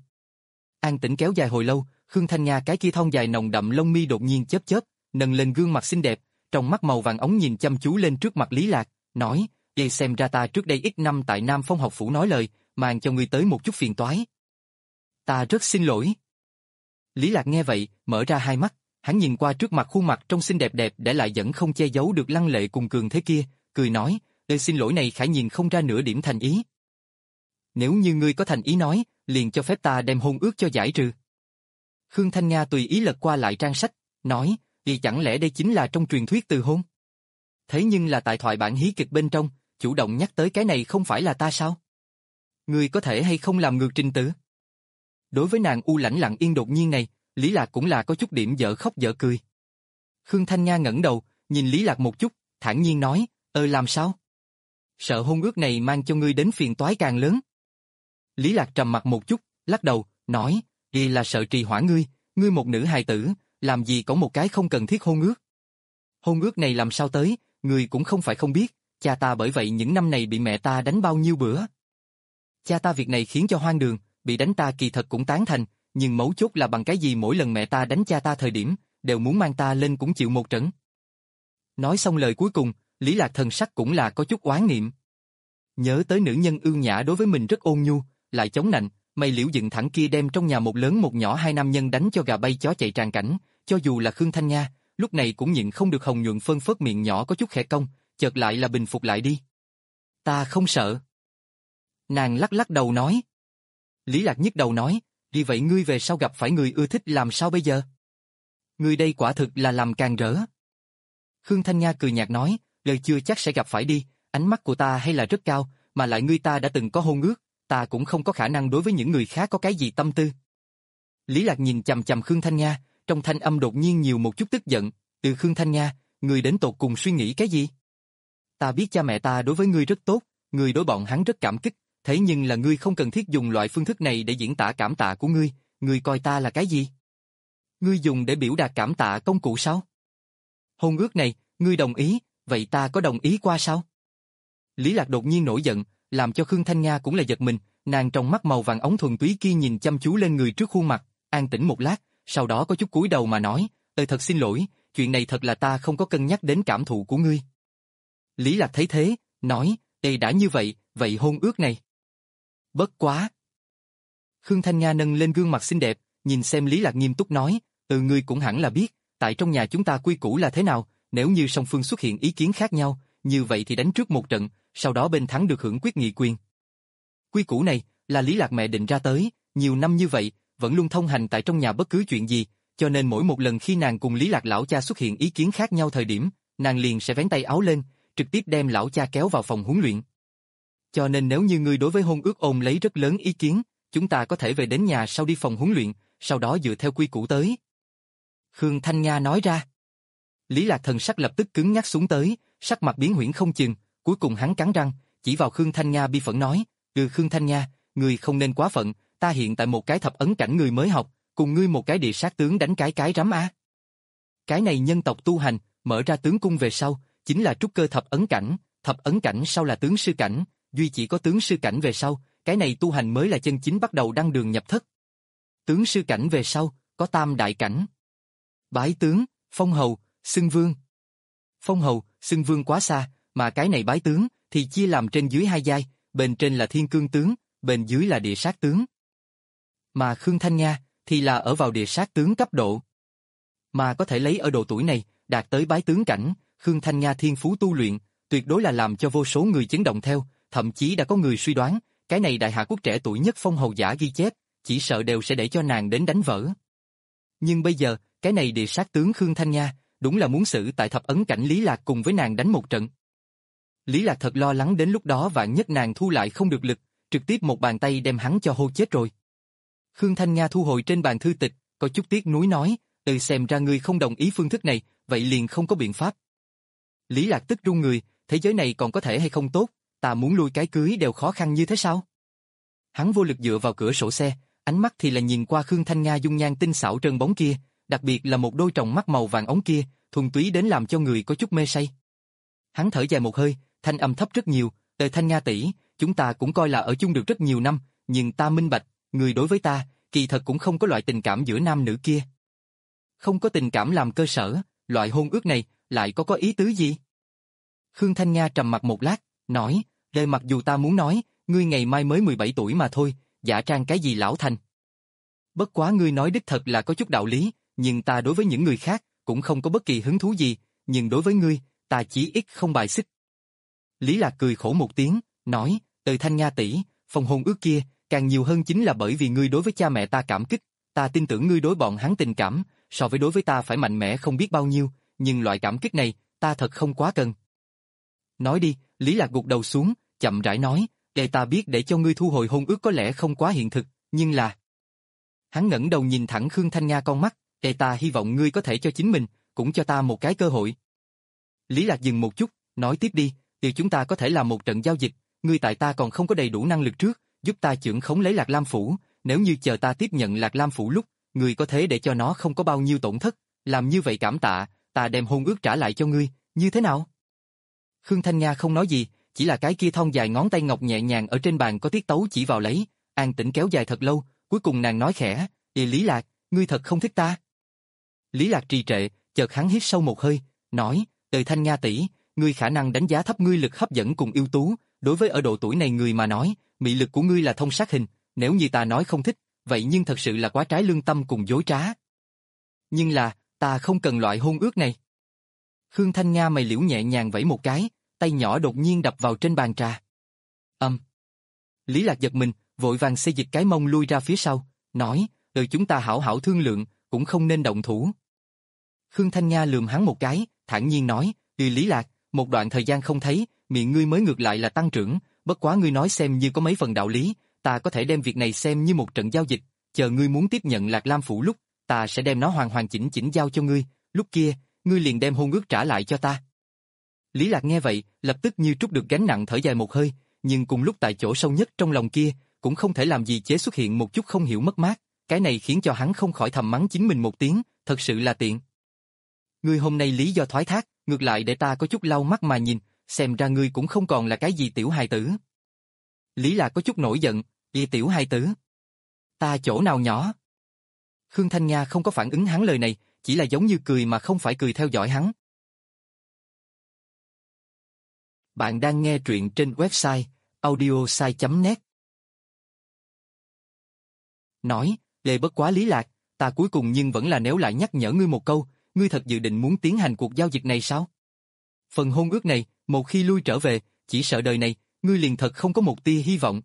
An tĩnh kéo dài hồi lâu, Khương Thanh Nga cái kia thon dài nồng đậm lông mi đột nhiên chớp chớp, nâng lên gương mặt xinh đẹp, trong mắt màu vàng óng nhìn chăm chú lên trước mặt Lý Lạc, nói, "Vậy xem ra ta trước đây ít năm tại Nam Phong học phủ nói lời, mang cho ngươi tới một chút phiền toái. Ta rất xin lỗi." Lý Lạc nghe vậy, mở ra hai mắt, hắn nhìn qua trước mặt khuôn mặt trong xinh đẹp đẹp để lại vẫn không che giấu được lăng lệ cùng cường thế kia, cười nói, "Lời xin lỗi này khải nhìn không ra nửa điểm thành ý. Nếu như ngươi có thành ý nói, liền cho phép ta đem hôn ước cho giải trừ." Khương Thanh Nga tùy ý lật qua lại trang sách, nói, "Vì chẳng lẽ đây chính là trong truyền thuyết từ hôn? Thế nhưng là tại thoại bản hí kịch bên trong, chủ động nhắc tới cái này không phải là ta sao? Ngươi có thể hay không làm ngược trình tự?" Đối với nàng u lãnh lặng yên đột nhiên này, Lý Lạc cũng là có chút điểm dở khóc dở cười. Khương Thanh Nga ngẩng đầu, nhìn Lý Lạc một chút, thản nhiên nói, "Ờ làm sao? Sợ hôn ước này mang cho ngươi đến phiền toái càng lớn." Lý Lạc trầm mặt một chút, lắc đầu, nói, "Vì là sợ trì hoãn ngươi, ngươi một nữ hài tử, làm gì có một cái không cần thiết hôn ước. Hôn ước này làm sao tới, ngươi cũng không phải không biết, cha ta bởi vậy những năm này bị mẹ ta đánh bao nhiêu bữa. Cha ta việc này khiến cho hoang đường, bị đánh ta kỳ thật cũng tán thành, nhưng mấu chốt là bằng cái gì mỗi lần mẹ ta đánh cha ta thời điểm, đều muốn mang ta lên cũng chịu một trận." Nói xong lời cuối cùng, Lý Lạc thần sắc cũng là có chút oán niệm. Nhớ tới nữ nhân ưu nhã đối với mình rất ôn nhu, lại chống nạnh, mày liễu dựng thẳng kia đem trong nhà một lớn một nhỏ hai nam nhân đánh cho gà bay chó chạy tràn cảnh, cho dù là Khương Thanh Nga, lúc này cũng nhịn không được hồng nhuận phân phớt miệng nhỏ có chút khẽ cong, chợt lại là bình phục lại đi. "Ta không sợ." Nàng lắc lắc đầu nói. Lý Lạc nhức đầu nói, Vì vậy ngươi về sau gặp phải người ưa thích làm sao bây giờ? Ngươi đây quả thực là làm càng rỡ. Khương Thanh Nga cười nhạt nói, lời chưa chắc sẽ gặp phải đi, ánh mắt của ta hay là rất cao, mà lại ngươi ta đã từng có hôn ước, ta cũng không có khả năng đối với những người khác có cái gì tâm tư. Lý Lạc nhìn chằm chằm Khương Thanh Nga, trong thanh âm đột nhiên nhiều một chút tức giận, từ Khương Thanh Nga, ngươi đến tột cùng suy nghĩ cái gì? Ta biết cha mẹ ta đối với ngươi rất tốt, ngươi đối bọn hắn rất cảm kích, thế nhưng là ngươi không cần thiết dùng loại phương thức này để diễn tả cảm tạ của ngươi, ngươi coi ta là cái gì? Ngươi dùng để biểu đạt cảm tạ công cụ sao? Hôn ước này, ngươi đồng ý, vậy ta có đồng ý qua sao? Lý Lạc đột nhiên nổi giận, làm cho Khương Thanh Nga cũng là giật mình, nàng trong mắt màu vàng óng thuần túy kia nhìn chăm chú lên người trước khuôn mặt, an tĩnh một lát, sau đó có chút cúi đầu mà nói, "Tôi thật xin lỗi, chuyện này thật là ta không có cân nhắc đến cảm thụ của ngươi." Lý Lạc thấy thế, nói, "Đây đã như vậy, vậy hôn ước này." Bất quá. Khương Thanh Nga nâng lên gương mặt xinh đẹp, nhìn xem Lý Lạc nghiêm túc nói, "Ừ, ngươi cũng hẳn là biết, tại trong nhà chúng ta quy củ là thế nào, nếu như song phương xuất hiện ý kiến khác nhau, như vậy thì đánh trước một trận, sau đó bên thắng được hưởng quyết nghị quyền." Quy củ này là Lý Lạc mẹ định ra tới, nhiều năm như vậy, vẫn luôn thông hành tại trong nhà bất cứ chuyện gì, cho nên mỗi một lần khi nàng cùng Lý Lạc lão cha xuất hiện ý kiến khác nhau thời điểm, nàng liền sẽ vén tay áo lên, trực tiếp đem lão cha kéo vào phòng huấn luyện. Cho nên nếu như ngươi đối với hôn ước ôm lấy rất lớn ý kiến, chúng ta có thể về đến nhà sau đi phòng huấn luyện, sau đó dựa theo quy củ tới. Khương Thanh Nga nói ra. Lý Lạc thần sắc lập tức cứng nhắc xuống tới, sắc mặt biến huyễn không chừng, cuối cùng hắn cắn răng, chỉ vào Khương Thanh Nga bi phẫn nói, "Ừ Khương Thanh Nga, ngươi không nên quá phận, ta hiện tại một cái thập ấn cảnh người mới học, cùng ngươi một cái địa sát tướng đánh cái cái rắm á. Cái này nhân tộc tu hành, mở ra tướng cung về sau, chính là trúc cơ thập ấn cảnh, thập ấn cảnh sau là tướng sư cảnh, duy chỉ có tướng sư cảnh về sau, cái này tu hành mới là chân chính bắt đầu đăng đường nhập thất. Tướng sư cảnh về sau, có tam đại cảnh. Bái tướng, phong hầu, xưng vương. Phong hầu, xưng vương quá xa, mà cái này bái tướng thì chia làm trên dưới hai giai, bên trên là thiên cương tướng, bên dưới là địa sát tướng. Mà Khương Thanh Nga thì là ở vào địa sát tướng cấp độ. Mà có thể lấy ở độ tuổi này, đạt tới bái tướng cảnh, Khương Thanh Nga thiên phú tu luyện, tuyệt đối là làm cho vô số người chấn động theo, thậm chí đã có người suy đoán, cái này đại hạ quốc trẻ tuổi nhất phong hầu giả ghi chép, chỉ sợ đều sẽ để cho nàng đến đánh vỡ. Nhưng bây giờ, cái này địa sát tướng Khương Thanh Nga, đúng là muốn xử tại thập ấn cảnh Lý Lạc cùng với nàng đánh một trận. Lý Lạc thật lo lắng đến lúc đó vạn nhất nàng thu lại không được lực, trực tiếp một bàn tay đem hắn cho hô chết rồi. Khương Thanh Nga thu hồi trên bàn thư tịch, có chút tiếc nuối nói, "Ừ xem ra ngươi không đồng ý phương thức này, vậy liền không có biện pháp." Lý Lạc tức run người, thế giới này còn có thể hay không tốt, ta muốn lui cái cưới đều khó khăn như thế sao? Hắn vô lực dựa vào cửa sổ xe, ánh mắt thì là nhìn qua Khương Thanh Nga dung nhan tinh xảo trơn bóng kia, đặc biệt là một đôi tròng mắt màu vàng óng kia, thuần túy đến làm cho người có chút mê say. Hắn thở dài một hơi, thanh âm thấp rất nhiều, "Tề Thanh Nga tỷ, chúng ta cũng coi là ở chung được rất nhiều năm, nhưng ta minh bạch, người đối với ta, kỳ thật cũng không có loại tình cảm giữa nam nữ kia. Không có tình cảm làm cơ sở, loại hôn ước này lại có có ý tứ gì?" Khương Thanh Nga trầm mặt một lát, nói, "Đây mặc dù ta muốn nói, ngươi ngày mai mới mười bảy tuổi mà thôi, giả trang cái gì lão thành. Bất quá ngươi nói đích thật là có chút đạo lý, nhưng ta đối với những người khác cũng không có bất kỳ hứng thú gì, nhưng đối với ngươi, ta chỉ ít không bài xích." Lý Lạc cười khổ một tiếng, nói, "Từ Thanh Nga tỷ, phòng hôn ước kia, càng nhiều hơn chính là bởi vì ngươi đối với cha mẹ ta cảm kích, ta tin tưởng ngươi đối bọn hắn tình cảm, so với đối với ta phải mạnh mẽ không biết bao nhiêu, nhưng loại cảm kích này, ta thật không quá cần." Nói đi, Lý Lạc gục đầu xuống, chậm rãi nói, "Để ta biết để cho ngươi thu hồi hôn ước có lẽ không quá hiện thực, nhưng là..." Hắn ngẩng đầu nhìn thẳng Khương Thanh Nga con mắt, "Để ta hy vọng ngươi có thể cho chính mình, cũng cho ta một cái cơ hội." Lý Lạc dừng một chút, nói tiếp đi, "Thì chúng ta có thể làm một trận giao dịch, ngươi tại ta còn không có đầy đủ năng lực trước, giúp ta chưởng khống lấy Lạc Lam Phủ, nếu như chờ ta tiếp nhận Lạc Lam Phủ lúc, ngươi có thể để cho nó không có bao nhiêu tổn thất, làm như vậy cảm tạ, ta đem hôn ước trả lại cho ngươi, như thế nào?" Khương Thanh Nga không nói gì, chỉ là cái kia thon dài ngón tay ngọc nhẹ nhàng ở trên bàn có tiết tấu chỉ vào lấy, an tĩnh kéo dài thật lâu, cuối cùng nàng nói khẽ, "Ê Lý Lạc, ngươi thật không thích ta?" Lý Lạc trì trệ, chợt hắn hít sâu một hơi, nói, "Từ Thanh Nga tỷ, ngươi khả năng đánh giá thấp ngươi lực hấp dẫn cùng ưu tú, đối với ở độ tuổi này người mà nói, mị lực của ngươi là thông sát hình, nếu như ta nói không thích, vậy nhưng thật sự là quá trái lương tâm cùng dối trá. Nhưng là, ta không cần loại hôn ước này." Khương Thanh Nga mày liễu nhẹ nhàng vẫy một cái, tay nhỏ đột nhiên đập vào trên bàn trà. Âm. Lý Lạc giật mình, vội vàng xê dịch cái mông lui ra phía sau, nói, ừ chúng ta hảo hảo thương lượng, cũng không nên động thủ. Khương Thanh Nga lườm hắn một cái, thản nhiên nói, ừ Lý Lạc, một đoạn thời gian không thấy, miệng ngươi mới ngược lại là tăng trưởng, bất quá ngươi nói xem như có mấy phần đạo lý, ta có thể đem việc này xem như một trận giao dịch, chờ ngươi muốn tiếp nhận Lạc Lam Phủ lúc, ta sẽ đem nó hoàn hoàn chỉnh chỉnh giao cho ngươi, lúc kia, ngươi liền đem hôn ước trả lại cho ta. Lý Lạc nghe vậy, lập tức như trút được gánh nặng thở dài một hơi, nhưng cùng lúc tại chỗ sâu nhất trong lòng kia, cũng không thể làm gì chế xuất hiện một chút không hiểu mất mát, cái này khiến cho hắn không khỏi thầm mắng chính mình một tiếng, thật sự là tiện. Ngươi hôm nay lý do thoái thác, ngược lại để ta có chút lau mắt mà nhìn, xem ra ngươi cũng không còn là cái gì tiểu hài tử. Lý Lạc có chút nổi giận, y tiểu hài tử. Ta chỗ nào nhỏ? Khương Thanh Nga không có phản ứng hắn lời này, chỉ là giống như cười mà không phải cười theo dõi hắn. Bạn đang nghe truyện trên website audiosai chấm net. Nói, lê bất quá Lý Lạc, ta cuối cùng nhưng vẫn là nếu lại nhắc nhở ngươi một câu, ngươi thật dự định muốn tiến hành cuộc giao dịch này sao? Phần hôn ước này, một khi lui trở về, chỉ sợ đời này, ngươi liền thật không có một tia hy vọng.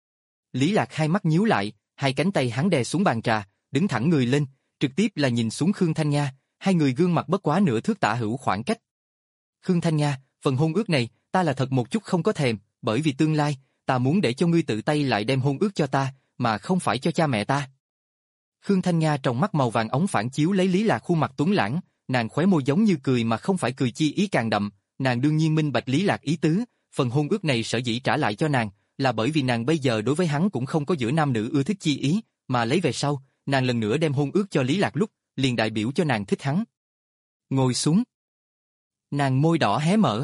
Lý Lạc hai mắt nhíu lại, hai cánh tay hắn đè xuống bàn trà, đứng thẳng người lên, trực tiếp là nhìn xuống Khương Thanh Nga, hai người gương mặt bất quá nửa thước tả hữu khoảng cách. Khương Thanh Nga, phần hôn ước này, ta là thật một chút không có thèm, bởi vì tương lai, ta muốn để cho ngươi tự tay lại đem hôn ước cho ta, mà không phải cho cha mẹ ta. Khương Thanh Nga trong mắt màu vàng ống phản chiếu lấy Lý Lạc khuôn mặt tuấn lãng, nàng khóe môi giống như cười mà không phải cười chi ý càng đậm, nàng đương nhiên minh bạch Lý Lạc ý tứ, phần hôn ước này sở dĩ trả lại cho nàng, là bởi vì nàng bây giờ đối với hắn cũng không có giữa nam nữ ưa thích chi ý, mà lấy về sau, nàng lần nữa đem hôn ước cho Lý Lạc lúc, liền đại biểu cho nàng thích hắn. Ngồi xuống. Nàng môi đỏ hé mở.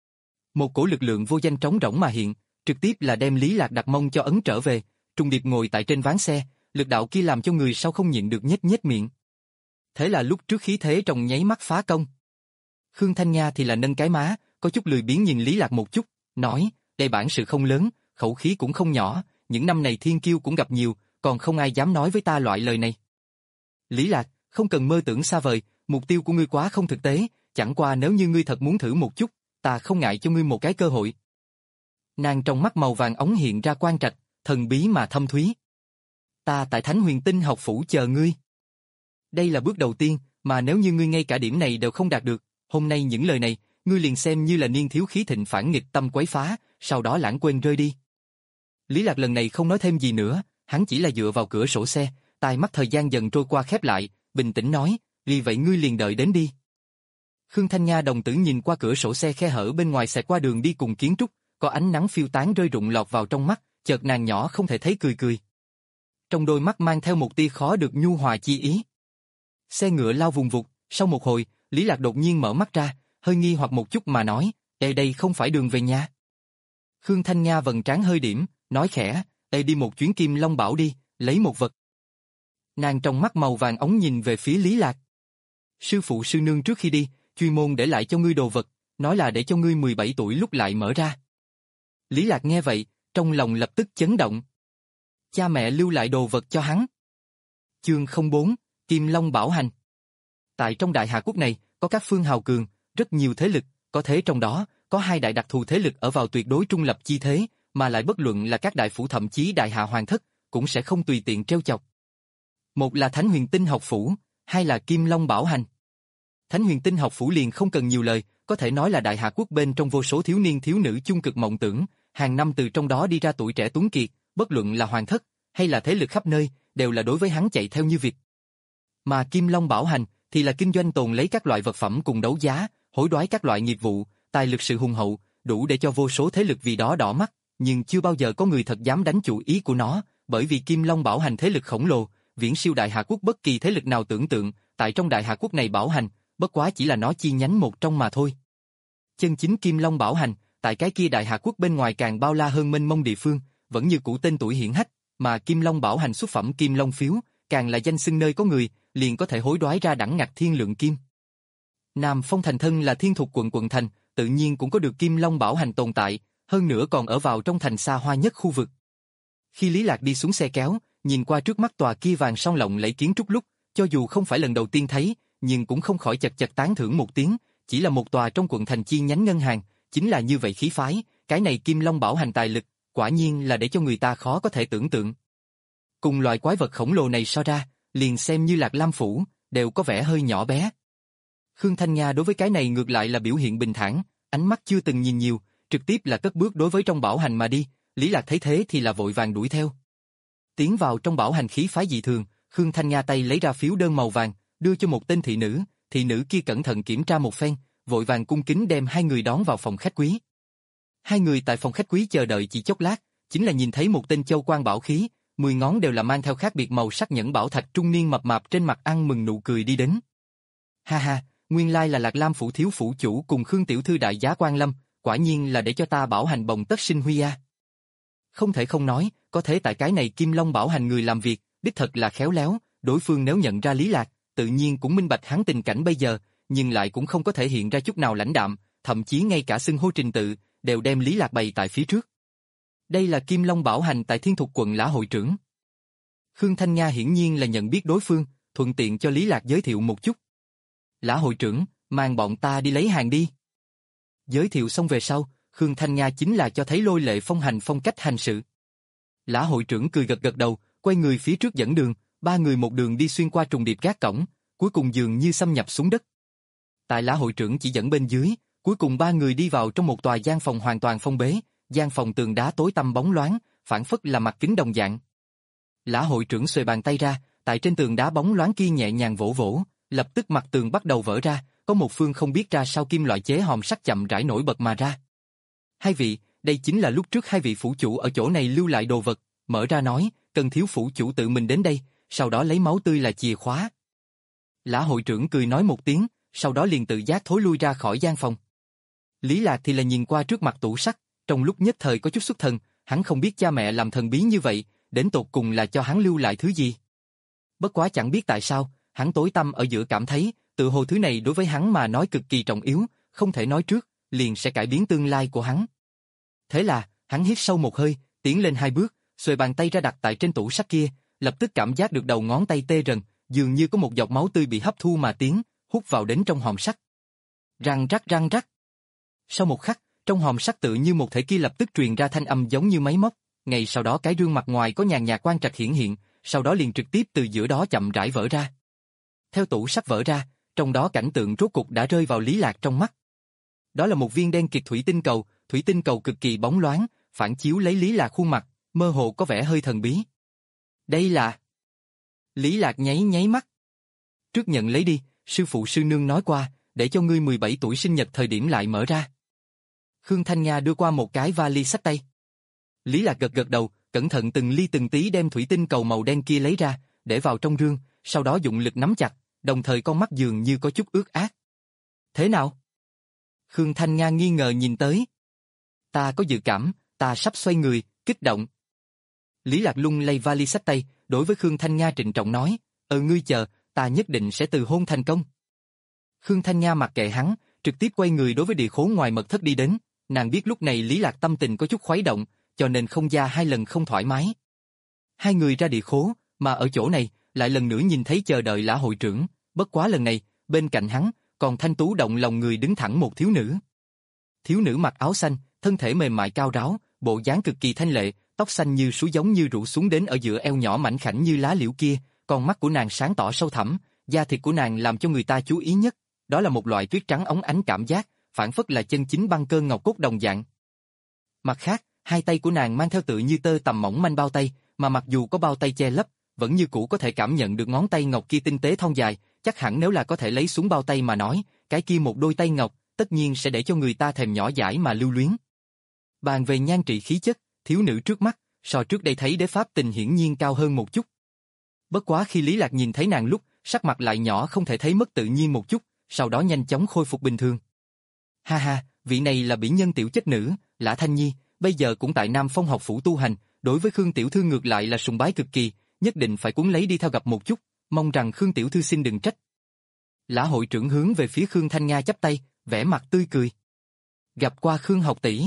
Một cổ lực lượng vô danh trống rỗng mà hiện, trực tiếp là đem Lý Lạc đặt mông cho ấn trở về, trùng điệp ngồi tại trên ván xe, lực đạo kia làm cho người sau không nhịn được nhếch nhếch miệng. Thế là lúc trước khí thế trong nháy mắt phá công. Khương Thanh Nga thì là nâng cái má, có chút lười biếng nhìn Lý Lạc một chút, nói, đây bản sự không lớn, khẩu khí cũng không nhỏ, những năm này thiên kiêu cũng gặp nhiều, còn không ai dám nói với ta loại lời này. Lý Lạc, không cần mơ tưởng xa vời, mục tiêu của ngươi quá không thực tế, chẳng qua nếu như ngươi thật muốn thử một chút, ta không ngại cho ngươi một cái cơ hội. Nàng trong mắt màu vàng ống hiện ra quan trạch, thần bí mà thâm thúy. Ta tại Thánh Huyền Tinh học phủ chờ ngươi. Đây là bước đầu tiên, mà nếu như ngươi ngay cả điểm này đều không đạt được, hôm nay những lời này, ngươi liền xem như là niên thiếu khí thịnh phản nghịch tâm quấy phá, sau đó lãng quên rơi đi. Lý Lạc lần này không nói thêm gì nữa, hắn chỉ là dựa vào cửa sổ xe, tai mắt thời gian dần trôi qua khép lại, bình tĩnh nói, vì vậy ngươi liền đợi đến đi. Khương Thanh Nga đồng tử nhìn qua cửa sổ xe khe hở bên ngoài xẹt qua đường đi cùng kiến trúc, có ánh nắng phiêu tán rơi rụng lọt vào trong mắt, chợt nàng nhỏ không thể thấy cười cười. Trong đôi mắt mang theo một tia khó được nhu hòa chi ý. Xe ngựa lao vùng vụt, sau một hồi, Lý Lạc đột nhiên mở mắt ra, hơi nghi hoặc một chút mà nói, "Ê đây không phải đường về nhà." Khương Thanh Nga vầng trán hơi điểm, nói khẽ, "Ê đi một chuyến Kim Long Bảo đi, lấy một vật." Nàng trong mắt màu vàng ống nhìn về phía Lý Lạc. "Sư phụ sư nương trước khi đi, chuyên môn để lại cho ngươi đồ vật, nói là để cho ngươi mười bảy tuổi lúc lại mở ra." Lý Lạc nghe vậy, trong lòng lập tức chấn động. Cha mẹ lưu lại đồ vật cho hắn. Chương không bốn, Kim Long Bảo Hành. Tại trong Đại Hà Quốc này, có các phương hào cường, rất nhiều thế lực, có thế trong đó, có hai đại đặc thù thế lực ở vào tuyệt đối trung lập chi thế, mà lại bất luận là các đại phủ thậm chí Đại Hà Hoàng thất, cũng sẽ không tùy tiện trêu chọc. Một là Thánh Huyền Tinh học phủ, hai là Kim Long Bảo Hành. Thánh Huyền Tinh học phủ liền không cần nhiều lời, có thể nói là Đại Hà Quốc bên trong vô số thiếu niên thiếu nữ chung cực mộng tưởng, hàng năm từ trong đó đi ra tuổi trẻ tuấn kiệt, bất luận là hoàng thất hay là thế lực khắp nơi, đều là đối với hắn chạy theo như vịt. Mà Kim Long Bảo Hành thì là kinh doanh tồn lấy các loại vật phẩm cùng đấu giá, hối đoái các loại nghiệp vụ, tài lực sự hùng hậu, đủ để cho vô số thế lực vì đó đỏ mắt, nhưng chưa bao giờ có người thật dám đánh chủ ý của nó, bởi vì Kim Long Bảo Hành thế lực khổng lồ, viễn siêu Đại Hà Quốc bất kỳ thế lực nào tưởng tượng, tại trong Đại Hà Quốc này bảo hành, bất quá chỉ là nó chi nhánh một trong mà thôi. Chân chính Kim Long Bảo Hành, tại cái kia Đại Hà Quốc bên ngoài càng bao la hơn mênh mông địa phương, vẫn như cũ tên tuổi hiển hách, mà Kim Long Bảo Hành xuất phẩm Kim Long phiếu, càng là danh xưng nơi có người, liền có thể hối đoái ra đẳng ngạc thiên lượng kim. Nam Phong thành thân là thiên thuộc quận quận thành, tự nhiên cũng có được Kim Long Bảo Hành tồn tại, hơn nữa còn ở vào trong thành xa hoa nhất khu vực. Khi Lý Lạc đi xuống xe kéo, nhìn qua trước mắt tòa kia vàng son lộng lẫy kiến trúc lúc, cho dù không phải lần đầu tiên thấy, nhưng cũng không khỏi chật chật tán thưởng một tiếng, chỉ là một tòa trong quận thành chi nhánh ngân hàng, chính là như vậy khí phái, cái này Kim Long Bảo Hành tài lực, quả nhiên là để cho người ta khó có thể tưởng tượng. Cùng loại quái vật khổng lồ này so ra, liền xem như Lạc Lam Phủ, đều có vẻ hơi nhỏ bé. Khương Thanh Nga đối với cái này ngược lại là biểu hiện bình thản, ánh mắt chưa từng nhìn nhiều, trực tiếp là cất bước đối với trong bảo hành mà đi, Lý Lạc thấy thế thì là vội vàng đuổi theo. Tiến vào trong bảo hành khí phái dị thường, Khương Thanh Nga tay lấy ra phiếu đơn màu vàng, đưa cho một tên thị nữ, thị nữ kia cẩn thận kiểm tra một phen, vội vàng cung kính đem hai người đón vào phòng khách quý. Hai người tại phòng khách quý chờ đợi chỉ chốc lát, chính là nhìn thấy một tên châu quan bảo khí, mười ngón đều là mang theo khác biệt màu sắc nhẫn bảo thạch trung niên mập mạp trên mặt ăn mừng nụ cười đi đến. Ha ha, nguyên lai là Lạc Lam Phủ thiếu phủ chủ cùng Khương tiểu thư đại giá quan lâm, quả nhiên là để cho ta bảo hành bồng tất sinh huy a. Không thể không nói, có thể tại cái này Kim Long bảo hành người làm việc, đích thật là khéo léo, đối phương nếu nhận ra Lý Lạc, tự nhiên cũng minh bạch hắn tình cảnh bây giờ, nhưng lại cũng không có thể hiện ra chút nào lãnh đạm, thậm chí ngay cả xưng hô trình tự, đều đem Lý Lạc bày tại phía trước. Đây là Kim Long bảo hành tại Thiên Thục quận Lã hội trưởng. Khương Thanh Nga hiển nhiên là nhận biết đối phương, thuận tiện cho Lý Lạc giới thiệu một chút. Lã hội trưởng, mang bọn ta đi lấy hàng đi. Giới thiệu xong về sau, Khương Thanh Nga chính là cho thấy lôi lệ phong hành phong cách hành sự. Lã hội trưởng cười gật gật đầu, quay người phía trước dẫn đường, ba người một đường đi xuyên qua trùng điệp gác cổng, cuối cùng dường như xâm nhập xuống đất. Tại Lã hội trưởng chỉ dẫn bên dưới, cuối cùng ba người đi vào trong một tòa gian phòng hoàn toàn phong bế, gian phòng tường đá tối tăm bóng loáng, phản phất là mặt kính đồng dạng. Lã hội trưởng xuề bàn tay ra, tại trên tường đá bóng loáng kia nhẹ nhàng vỗ vỗ, lập tức mặt tường bắt đầu vỡ ra, có một phương không biết ra sao kim loại chế hòm sắt chậm rãi nổi bật mà ra. Hai vị, đây chính là lúc trước hai vị phủ chủ ở chỗ này lưu lại đồ vật, mở ra nói, cần thiếu phủ chủ tự mình đến đây, sau đó lấy máu tươi là chìa khóa. Lã hội trưởng cười nói một tiếng, sau đó liền tự giác thối lui ra khỏi gian phòng. Lý Lạc thì là nhìn qua trước mặt tủ sắt, trong lúc nhất thời có chút xuất thần, hắn không biết cha mẹ làm thần bí như vậy, đến tột cùng là cho hắn lưu lại thứ gì. Bất quá chẳng biết tại sao, hắn tối tâm ở giữa cảm thấy, tự hồ thứ này đối với hắn mà nói cực kỳ trọng yếu, không thể nói trước, liền sẽ cải biến tương lai của hắn. Thế là, hắn hít sâu một hơi, tiến lên hai bước, xuề bàn tay ra đặt tại trên tủ sắt kia, lập tức cảm giác được đầu ngón tay tê rần, dường như có một giọt máu tươi bị hấp thu mà tiến, hút vào đến trong hòm sắt. Răng rắc răng rắc. Sau một khắc, trong hòm sắt tự như một thể kia lập tức truyền ra thanh âm giống như máy móc, ngay sau đó cái rương mặt ngoài có nhàn nhạt quang trạch hiển hiện, sau đó liền trực tiếp từ giữa đó chậm rãi vỡ ra. Theo tủ sắt vỡ ra, trong đó cảnh tượng rốt cục đã rơi vào Lý Lạc trong mắt. Đó là một viên đen kịt thủy tinh cầu, thủy tinh cầu cực kỳ bóng loáng, phản chiếu lấy Lý Lạc khuôn mặt, mơ hồ có vẻ hơi thần bí. Đây là... Lý Lạc nháy nháy mắt. Trước nhận lấy đi, sư phụ sư nương nói qua, để cho ngươi mười bảy tuổi sinh nhật thời điểm lại mở ra. Khương Thanh Nga đưa qua một cái vali xách tay. Lý Lạc gật gật đầu, cẩn thận từng ly từng tí đem thủy tinh cầu màu đen kia lấy ra, để vào trong rương, sau đó dụng lực nắm chặt, đồng thời con mắt dường như có chút ướt át. Thế nào? Khương Thanh Nga nghi ngờ nhìn tới. Ta có dự cảm, ta sắp xoay người, kích động. Lý Lạc lung lay vali xách tay, đối với Khương Thanh Nga trịnh trọng nói, ờ ngươi chờ, ta nhất định sẽ từ hôn thành công. Khương Thanh Nga mặc kệ hắn, trực tiếp quay người đối với địa khố ngoài mật thất đi đến, nàng biết lúc này Lý Lạc tâm tình có chút khuấy động, cho nên không ra hai lần không thoải mái. Hai người ra địa khố, mà ở chỗ này, lại lần nữa nhìn thấy chờ đợi Lã hội trưởng, bất quá lần này, bên cạnh hắn, còn thanh tú động lòng người đứng thẳng một thiếu nữ. Thiếu nữ mặc áo xanh, thân thể mềm mại cao ráo, bộ dáng cực kỳ thanh lệ, tóc xanh như suối giống như rủ xuống đến ở giữa eo nhỏ mảnh khảnh như lá liễu kia, con mắt của nàng sáng tỏ sâu thẳm, da thịt của nàng làm cho người ta chú ý nhất, đó là một loại tuyết trắng óng ánh cảm giác, phản phất là chân chính băng cơ ngọc cốt đồng dạng. Mặt khác, hai tay của nàng mang theo tự như tơ tằm mỏng manh bao tay, mà mặc dù có bao tay che lấp, vẫn như cũ có thể cảm nhận được ngón tay ngọc kia tinh tế thon dài, chắc hẳn nếu là có thể lấy xuống bao tay mà nói, cái kia một đôi tay ngọc, tất nhiên sẽ để cho người ta thèm nhỏ dãi mà lưu luyến. Bàn về nhan trị khí chất, thiếu nữ trước mắt, so trước đây thấy đế pháp tình hiển nhiên cao hơn một chút. Bất quá khi Lý Lạc nhìn thấy nàng lúc, sắc mặt lại nhỏ không thể thấy mất tự nhiên một chút, sau đó nhanh chóng khôi phục bình thường. Ha ha, vị này là bỉ nhân tiểu chất nữ, Lã Thanh Nhi, bây giờ cũng tại Nam Phong học phủ tu hành, đối với Khương tiểu thư ngược lại là sùng bái cực kỳ, nhất định phải cuốn lấy đi theo gặp một chút, mong rằng Khương tiểu thư xin đừng trách. Lã hội trưởng hướng về phía Khương Thanh Nga chắp tay, vẻ mặt tươi cười. Gặp qua Khương học tỷ.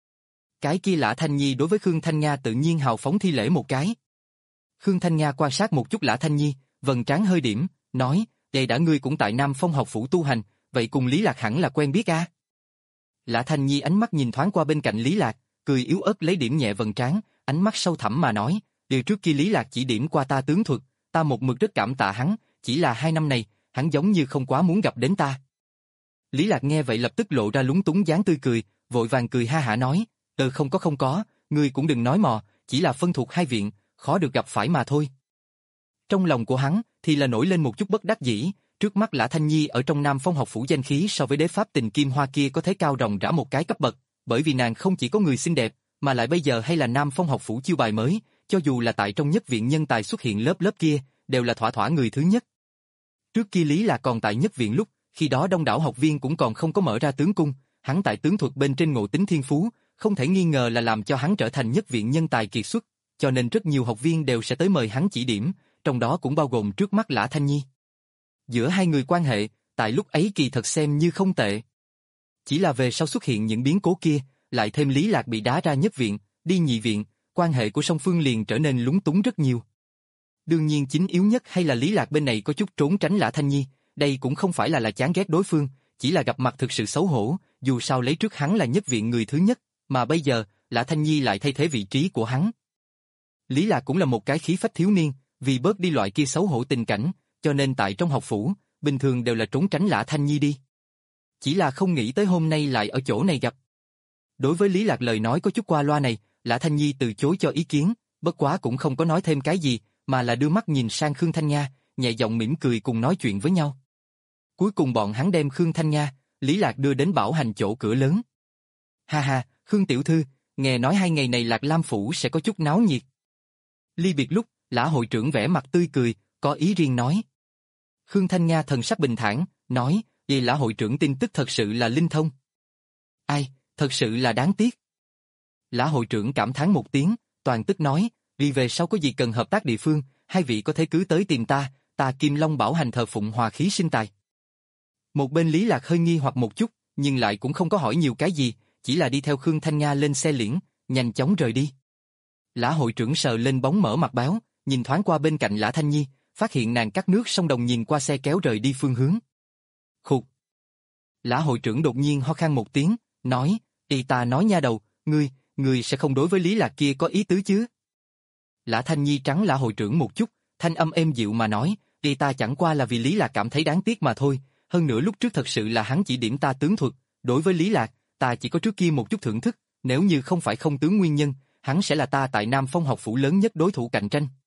Cái kia Lã Thanh Nhi đối với Khương Thanh Nga tự nhiên hào phóng thi lễ một cái. Khương Thanh Nga quan sát một chút Lã Thanh Nhi, vầng trán hơi điểm, nói, vậy đã ngươi cũng tại Nam Phong học phủ tu hành, vậy cùng Lý Lạc hẳn là quen biết a? Lã Thanh Nhi ánh mắt nhìn thoáng qua bên cạnh Lý Lạc, cười yếu ớt lấy điểm nhẹ vầng trán, ánh mắt sâu thẳm mà nói, Điều trước kia Lý Lạc chỉ điểm qua ta tướng thuật, ta một mực rất cảm tạ hắn, chỉ là hai năm này, hắn giống như không quá muốn gặp đến ta. Lý Lạc nghe vậy lập tức lộ ra lúng túng dáng tươi cười, vội vàng cười ha hả nói, ờ không có không có, ngươi cũng đừng nói mò, chỉ là phân thuộc hai viện, khó được gặp phải mà thôi. Trong lòng của hắn thì là nổi lên một chút bất đắc dĩ, trước mắt Lã Thanh Nhi ở trong Nam Phong học phủ danh khí so với đế pháp tình Kim Hoa kia có thấy cao ròng rã một cái cấp bậc, bởi vì nàng không chỉ có người xinh đẹp, mà lại bây giờ hay là Nam Phong học phủ chiêu bài mới, cho dù là tại trong nhất viện nhân tài xuất hiện lớp lớp kia, đều là thỏa thỏa người thứ nhất. Trước kia Lý Lạc còn tại nhất viện lúc, khi đó đông đảo học viên cũng còn không có mở ra tướng cung, hắn tại tướng thuật bên trên ngộ tính thiên phú, không thể nghi ngờ là làm cho hắn trở thành nhất viện nhân tài kiệt xuất, cho nên rất nhiều học viên đều sẽ tới mời hắn chỉ điểm, trong đó cũng bao gồm trước mắt Lã Thanh Nhi. Giữa hai người quan hệ, tại lúc ấy kỳ thật xem như không tệ. Chỉ là về sau xuất hiện những biến cố kia, lại thêm Lý Lạc bị đá ra nhất viện, đi nhị viện, quan hệ của song phương liền trở nên lúng túng rất nhiều. Đương nhiên chính yếu nhất hay là Lý Lạc bên này có chút trốn tránh Lã Thanh Nhi, đây cũng không phải là là chán ghét đối phương, chỉ là gặp mặt thực sự xấu hổ, dù sao lấy trước hắn là nhất viện người thứ nhất, mà bây giờ, Lã Thanh Nhi lại thay thế vị trí của hắn. Lý Lạc cũng là một cái khí phách thiếu niên, vì bớt đi loại kia xấu hổ tình cảnh, cho nên tại trong học phủ, bình thường đều là trốn tránh Lã Thanh Nhi đi. Chỉ là không nghĩ tới hôm nay lại ở chỗ này gặp. Đối với Lý Lạc lời nói có chút qua loa này, Lã Thanh Nhi từ chối cho ý kiến, bất quá cũng không có nói thêm cái gì, mà là đưa mắt nhìn sang Khương Thanh Nga, nhẹ giọng mỉm cười cùng nói chuyện với nhau. Cuối cùng bọn hắn đem Khương Thanh Nga, Lý Lạc đưa đến bảo hành chỗ cửa lớn. Ha ha, Khương tiểu thư, nghe nói hai ngày này Lạc Lam phủ sẽ có chút náo nhiệt. Ly biệt lúc, Lã hội trưởng vẻ mặt tươi cười, có ý riêng nói. Khương Thanh Nga thần sắc bình thản, nói, vì Lã hội trưởng tin tức thật sự là linh thông. Ai, thật sự là đáng tiếc. Lã hội trưởng cảm thán một tiếng, toàn tức nói, vì về sau có gì cần hợp tác địa phương, hai vị có thể cứ tới tìm ta, ta Kim Long bảo hành thờ phụng hòa khí sinh tài. Một bên Lý Lạc hơi nghi hoặc một chút, nhưng lại cũng không có hỏi nhiều cái gì, chỉ là đi theo Khương Thanh Nga lên xe liễn, nhanh chóng rời đi. Lã hội trưởng sờ lên bóng mở mặt báo, nhìn thoáng qua bên cạnh Lã Thanh Nhi, phát hiện nàng cắt nước song đồng nhìn qua xe kéo rời đi phương hướng. Khục. Lã hội trưởng đột nhiên ho khan một tiếng, nói, y ta nói nha đầu, ngươi, ngươi sẽ không đối với Lý Lạc kia có ý tứ chứ? Lã Thanh Nhi trắng Lã hội trưởng một chút, thanh âm êm dịu mà nói, y ta chẳng qua là vì Lý Lạc cảm thấy đáng tiếc mà thôi, hơn nữa lúc trước thật sự là hắn chỉ điểm ta tướng thuật, đối với Lý Lạc, ta chỉ có trước kia một chút thưởng thức, nếu như không phải không tướng nguyên nhân, hắn sẽ là ta tại Nam Phong học phủ lớn nhất đối thủ cạnh tranh.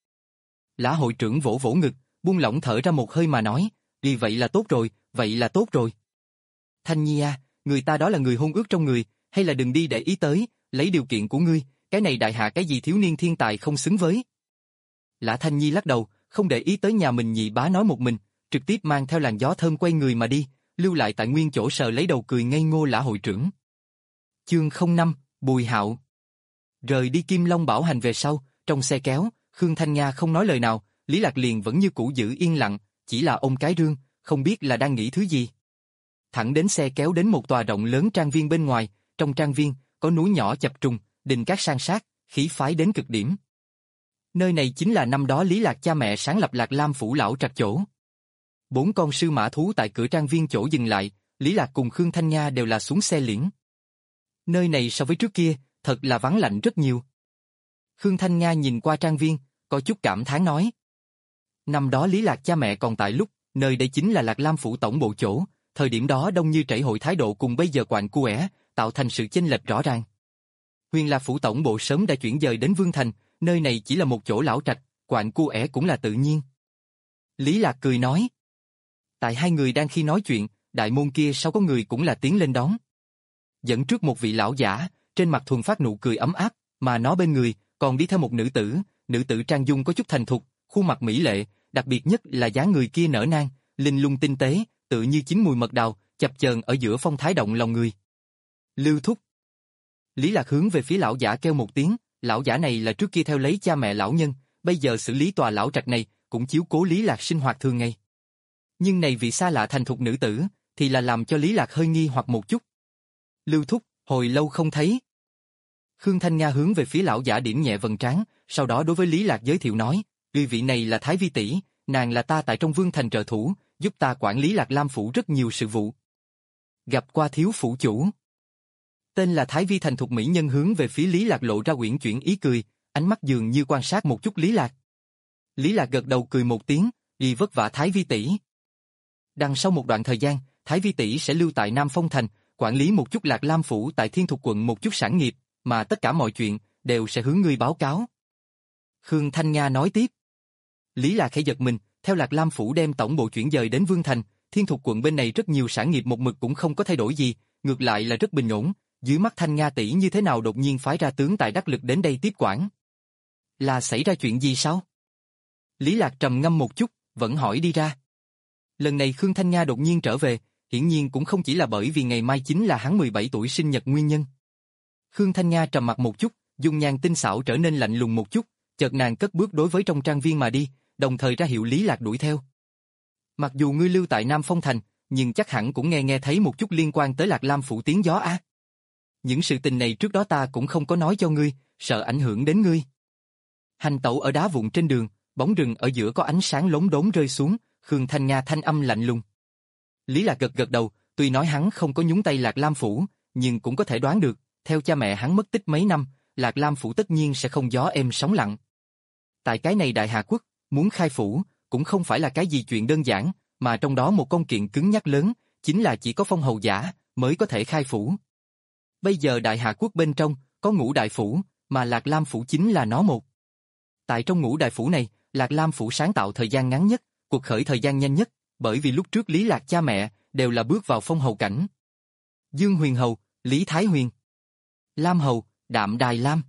Lã hội trưởng vỗ vỗ ngực, buông lỏng thở ra một hơi mà nói, vì vậy là tốt rồi, vậy là tốt rồi. Thanh Nhi à, người ta đó là người hôn ước trong người, hay là đừng đi để ý tới, lấy điều kiện của ngươi, cái này đại hạ cái gì thiếu niên thiên tài không xứng với. Lã Thanh Nhi lắc đầu, không để ý tới nhà mình nhị bá nói một mình, trực tiếp mang theo làn gió thơm quay người mà đi, lưu lại tại nguyên chỗ sờ lấy đầu cười ngây ngô Lã hội trưởng. Chương không năm, Bùi Hạo. Rời đi Kim Long bảo hành về sau, trong xe kéo, Khương Thanh Nga không nói lời nào, Lý Lạc liền vẫn như cũ giữ yên lặng, chỉ là ôm cái rương, không biết là đang nghĩ thứ gì. Thẳng đến xe kéo đến một tòa rộng lớn trang viên bên ngoài, trong trang viên, có núi nhỏ chập trùng, đình cát san sát, khí phái đến cực điểm. Nơi này chính là năm đó Lý Lạc cha mẹ sáng lập Lạc Lam phủ lão trạch chỗ. Bốn con sư mã thú tại cửa trang viên chỗ dừng lại, Lý Lạc cùng Khương Thanh Nga đều là xuống xe liễn. Nơi này so với trước kia, thật là vắng lạnh rất nhiều. Khương Thanh Nga nhìn qua trang viên, có chút cảm thán nói. Năm đó Lý Lạc cha mẹ còn tại lúc, nơi đây chính là Lạc Lam phủ tổng bộ chỗ, thời điểm đó đông như chảy hội thái độ cùng bây giờ quạnh cuẻ, tạo thành sự chênh lệch rõ ràng. Huyền Lạc phủ tổng bộ sớm đã chuyển dời đến Vương Thành, nơi này chỉ là một chỗ lão trạch, quạnh cuẻ cũng là tự nhiên. Lý Lạc cười nói. Tại hai người đang khi nói chuyện, đại môn kia sau có người cũng là tiến lên đón. Dẫn trước một vị lão giả, trên mặt thuần phát nụ cười ấm áp, mà nó bên người còn đi theo một nữ tử, nữ tử trang dung có chút thành thục, khuôn mặt mỹ lệ, đặc biệt nhất là dáng người kia nở nang, linh lung tinh tế, tự như chín mùi mật đào, chập chờn ở giữa phong thái động lòng người. Lưu thúc. Lý Lạc hướng về phía lão giả kêu một tiếng, lão giả này là trước kia theo lấy cha mẹ lão nhân, bây giờ xử lý tòa lão trạch này, cũng chiếu cố Lý Lạc sinh hoạt thường ngày. Nhưng này vị xa lạ thành thục nữ tử, thì là làm cho Lý Lạc hơi nghi hoặc một chút. Lưu thúc, hồi lâu không thấy. Khương Thanh Nga hướng về phía lão giả điểm nhẹ vầng trán, sau đó đối với Lý Lạc giới thiệu nói, "Vị vị này là Thái Vi tỷ, nàng là ta tại trong Vương Thành trợ thủ, giúp ta quản lý Lạc Lam phủ rất nhiều sự vụ." Gặp qua thiếu phủ chủ. Tên là Thái Vi thành thục mỹ nhân hướng về phía Lý Lạc lộ ra uyển chuyển ý cười, ánh mắt dường như quan sát một chút Lý Lạc. Lý Lạc gật đầu cười một tiếng, đi vất vả Thái Vi tỷ. Đằng sau một đoạn thời gian, Thái Vi tỷ sẽ lưu tại Nam Phong Thành, quản lý một chút Lạc Lam phủ tại Thiên Thục quận một chút sản nghiệp, mà tất cả mọi chuyện đều sẽ hướng ngươi báo cáo. Khương Thanh Nga nói tiếp. Lý Lạc khẽ giật mình, theo Lạc Lam phủ đem tổng bộ chuyển dời đến Vương Thành, Thiên Thục quận bên này rất nhiều sản nghiệp một mực cũng không có thay đổi gì, ngược lại là rất bình ổn. Dưới mắt Thanh Nga tỷ như thế nào đột nhiên phái ra tướng tài đắc lực đến đây tiếp quản? Là xảy ra chuyện gì sao? Lý Lạc trầm ngâm một chút, vẫn hỏi đi ra. Lần này Khương Thanh Nga đột nhiên trở về, hiển nhiên cũng không chỉ là bởi vì ngày mai chính là hắn mười bảy tuổi sinh nhật nguyên nhân. Khương Thanh Nga trầm mặt một chút, dung nhan tinh xảo trở nên lạnh lùng một chút, chợt nàng cất bước đối với trong trang viên mà đi, đồng thời ra hiệu Lý Lạc đuổi theo. Mặc dù ngươi lưu tại Nam Phong Thành, nhưng chắc hẳn cũng nghe nghe thấy một chút liên quan tới Lạc Lam phủ tiếng gió á. Những sự tình này trước đó ta cũng không có nói cho ngươi, sợ ảnh hưởng đến ngươi. Hành tẩu ở đá vụn trên đường, bóng rừng ở giữa có ánh sáng lốm đốm rơi xuống, Khương Thanh Nga thanh âm lạnh lùng. Lý Lạc gật gật đầu, tuy nói hắn không có nhúng tay Lạc Lam phủ, nhưng cũng có thể đoán được, theo cha mẹ hắn mất tích mấy năm, Lạc Lam phủ tất nhiên sẽ không gió êm sóng lặng. Tại cái này Đại Hà Quốc, muốn khai phủ, cũng không phải là cái gì chuyện đơn giản, mà trong đó một công kiện cứng nhắc lớn, chính là chỉ có phong hầu giả mới có thể khai phủ. Bây giờ Đại Hà Quốc bên trong, có ngũ đại phủ, mà Lạc Lam phủ chính là nó một. Tại trong ngũ đại phủ này, Lạc Lam phủ sáng tạo thời gian ngắn nhất, cuộc khởi thời gian nhanh nhất, bởi vì lúc trước Lý Lạc cha mẹ đều là bước vào phong hầu cảnh. Dương Huyền Hầu, Lý Thái Huyền, Lam Hầu, Đạm Đài Lam.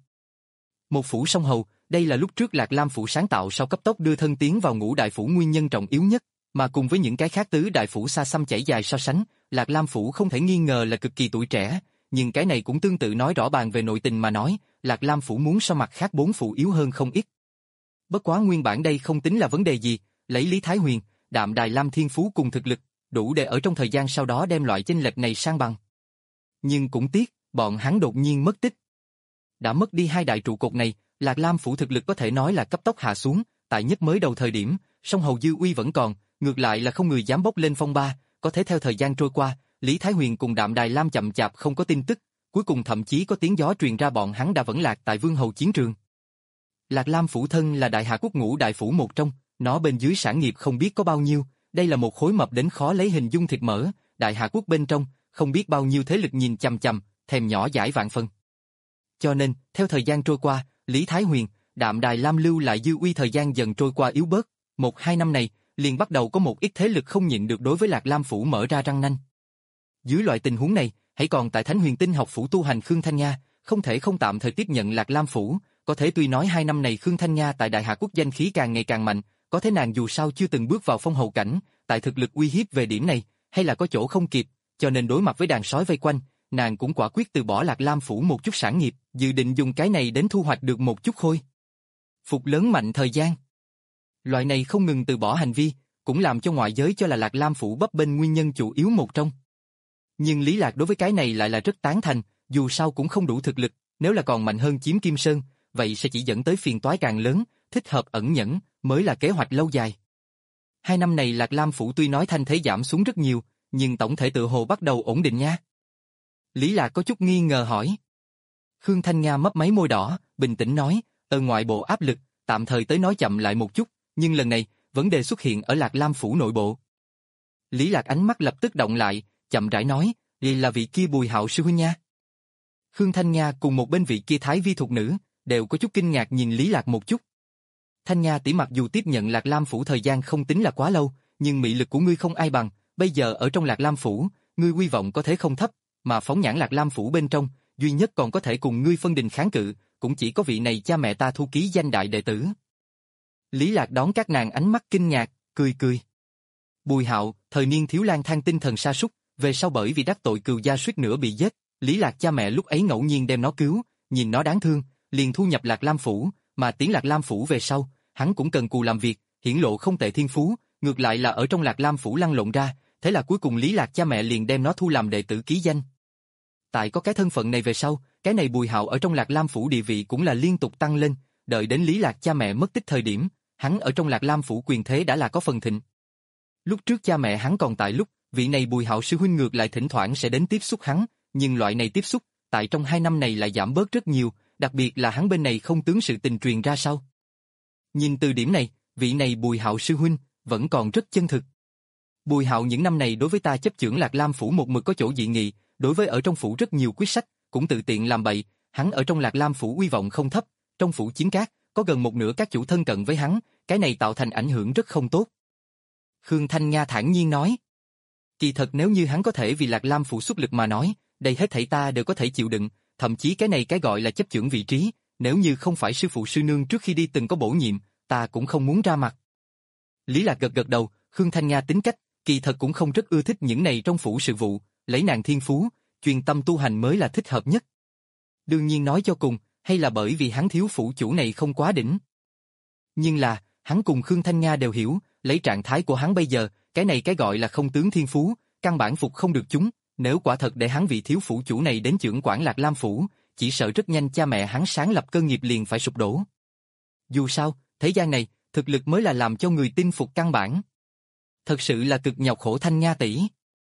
Một phủ song hầu, đây là lúc trước Lạc Lam phủ sáng tạo sau cấp tốc đưa thân tiến vào ngũ đại phủ nguyên nhân trọng yếu nhất, mà cùng với những cái khác tứ đại phủ xa xăm chảy dài so sánh, Lạc Lam phủ không thể nghi ngờ là cực kỳ tuổi trẻ, nhưng cái này cũng tương tự nói rõ bàn về nội tình mà nói, Lạc Lam phủ muốn so mặt khác bốn phủ yếu hơn không ít. Bất quá nguyên bản đây không tính là vấn đề gì, lấy Lý Thái Huyền, Đạm Đài Lam thiên phú cùng thực lực, đủ để ở trong thời gian sau đó đem loại chênh lệch này sang bằng. Nhưng cũng tiếc, bọn hắn đột nhiên mất tích. Đã mất đi hai đại trụ cột này, Lạc Lam phủ thực lực có thể nói là cấp tốc hạ xuống, tại nhất mới đầu thời điểm, song hầu dư uy vẫn còn, ngược lại là không người dám bốc lên phong ba, có thể theo thời gian trôi qua, Lý Thái Huyền cùng Đạm Đài Lam chậm chạp không có tin tức, cuối cùng thậm chí có tiếng gió truyền ra bọn hắn đã vẫn lạc tại Vương Hầu chiến trường. Lạc Lam phủ thân là Đại Hà Quốc ngũ đại phủ một trong, nó bên dưới sản nghiệp không biết có bao nhiêu, đây là một khối mập đến khó lấy hình dung thịt mỡ, Đại Hà Quốc bên trong, không biết bao nhiêu thế lực nhìn chằm chằm, thèm nhỏ dãi vạn phần. Cho nên, theo thời gian trôi qua, Lý Thái Huyền, Đạm Đài Lam lưu lại dư uy thời gian dần trôi qua yếu bớt, một hai năm này, liền bắt đầu có một ít thế lực không nhịn được đối với Lạc Lam phủ mở ra răng nanh. Dưới loại tình huống này, hãy còn tại Thánh Huyền Tinh học phủ tu hành Khương Thanh Nga, không thể không tạm thời tiếp nhận Lạc Lam phủ, có thể tuy nói hai năm này Khương Thanh Nga tại Đại Hà Quốc danh khí càng ngày càng mạnh, có thể nàng dù sao chưa từng bước vào phong hầu cảnh, tại thực lực uy hiếp về điểm này, hay là có chỗ không kịp, cho nên đối mặt với đàn sói vây quanh, nàng cũng quả quyết từ bỏ Lạc Lam phủ một chút sản nghiệp, dự định dùng cái này đến thu hoạch được một chút khôi phục lớn mạnh thời gian. Loại này không ngừng từ bỏ hành vi, cũng làm cho ngoại giới cho là Lạc Lam phủ bấp bênh nguyên nhân chủ yếu một trong. Nhưng Lý Lạc đối với cái này lại là rất tán thành, dù sao cũng không đủ thực lực, nếu là còn mạnh hơn chiếm Kim Sơn, vậy sẽ chỉ dẫn tới phiền toái càng lớn, thích hợp ẩn nhẫn, mới là kế hoạch lâu dài. Hai năm này Lạc Lam phủ tuy nói thanh thế giảm xuống rất nhiều, nhưng tổng thể tự hồ bắt đầu ổn định nha. Lý Lạc có chút nghi ngờ hỏi. Khương Thanh Nga mấp máy môi đỏ, bình tĩnh nói, ở ngoại bộ áp lực, tạm thời tới nói chậm lại một chút, nhưng lần này, vấn đề xuất hiện ở Lạc Lam phủ nội bộ. Lý Lạc ánh mắt lập tức động lại, chậm rãi nói, đây là vị kia Bùi Hạo sư huynh nha. Khương Thanh Nga cùng một bên vị kia Thái Vi thuộc nữ, đều có chút kinh ngạc nhìn Lý Lạc một chút. Thanh Nga tỷ mặc dù tiếp nhận Lạc Lam phủ thời gian không tính là quá lâu, nhưng mị lực của ngươi không ai bằng, bây giờ ở trong Lạc Lam phủ, ngươi uy vọng có thể không thấp, mà phóng nhãn Lạc Lam phủ bên trong, duy nhất còn có thể cùng ngươi phân đình kháng cự, cũng chỉ có vị này cha mẹ ta thu ký danh đại đệ tử. Lý Lạc đón các nàng ánh mắt kinh ngạc, cười cười. Bùi Hạo, thời niên thiếu lang thang tinh thần sa sút, về sau bởi vì đắc tội cừu gia suýt nữa bị giết, Lý Lạc cha mẹ lúc ấy ngẫu nhiên đem nó cứu, nhìn nó đáng thương, liền thu nhập Lạc Lam phủ, mà tiến Lạc Lam phủ về sau, hắn cũng cần cù làm việc, hiển lộ không tệ thiên phú, ngược lại là ở trong Lạc Lam phủ lăn lộn ra, thế là cuối cùng Lý Lạc cha mẹ liền đem nó thu làm đệ tử ký danh. Tại có cái thân phận này về sau, cái này Bùi Hạo ở trong Lạc Lam phủ địa vị cũng là liên tục tăng lên, đợi đến Lý Lạc cha mẹ mất tích thời điểm, hắn ở trong Lạc Lam phủ quyền thế đã là có phần thịnh. Lúc trước cha mẹ hắn còn tại lúc, vị này Bùi Hạo sư huynh ngược lại thỉnh thoảng sẽ đến tiếp xúc hắn, nhưng loại này tiếp xúc, tại trong hai năm này lại giảm bớt rất nhiều, đặc biệt là hắn bên này không tướng sự tình truyền ra sau. Nhìn từ điểm này, vị này Bùi Hạo sư huynh vẫn còn rất chân thực. Bùi Hạo những năm này đối với ta chấp chưởng Lạc Lam phủ một mực có chỗ dị nghị, đối với ở trong phủ rất nhiều quyết sách, cũng tự tiện làm bậy, hắn ở trong Lạc Lam phủ uy vọng không thấp, trong phủ Chiến Cát, có gần một nửa các chủ thân cận với hắn, cái này tạo thành ảnh hưởng rất không tốt. Khương Thanh Nga thản nhiên nói. Kỳ thật nếu như hắn có thể vì Lạc Lam phủ xuất lực mà nói, đây hết thảy ta đều có thể chịu đựng, thậm chí cái này cái gọi là chấp chưởng vị trí, nếu như không phải sư phụ sư nương trước khi đi từng có bổ nhiệm, ta cũng không muốn ra mặt. Lý Lạc gật gật đầu, Khương Thanh Nga tính cách, kỳ thật cũng không rất ưa thích những này trong phủ sự vụ, lấy nàng thiên phú, chuyên tâm tu hành mới là thích hợp nhất. Đương nhiên nói cho cùng, hay là bởi vì hắn thiếu phủ chủ này không quá đỉnh. Nhưng là, hắn cùng Khương Thanh Nga đều hiểu, lấy trạng thái của hắn bây giờ, cái này cái gọi là không tướng thiên phú, căn bản phục không được chúng, nếu quả thật để hắn vị thiếu phủ chủ này đến chưởng quản Lạc Lam phủ, chỉ sợ rất nhanh cha mẹ hắn sáng lập cơ nghiệp liền phải sụp đổ. Dù sao, thế gian này, thực lực mới là làm cho người tin phục căn bản. Thật sự là cực nhọc khổ Thanh Nga tỷ.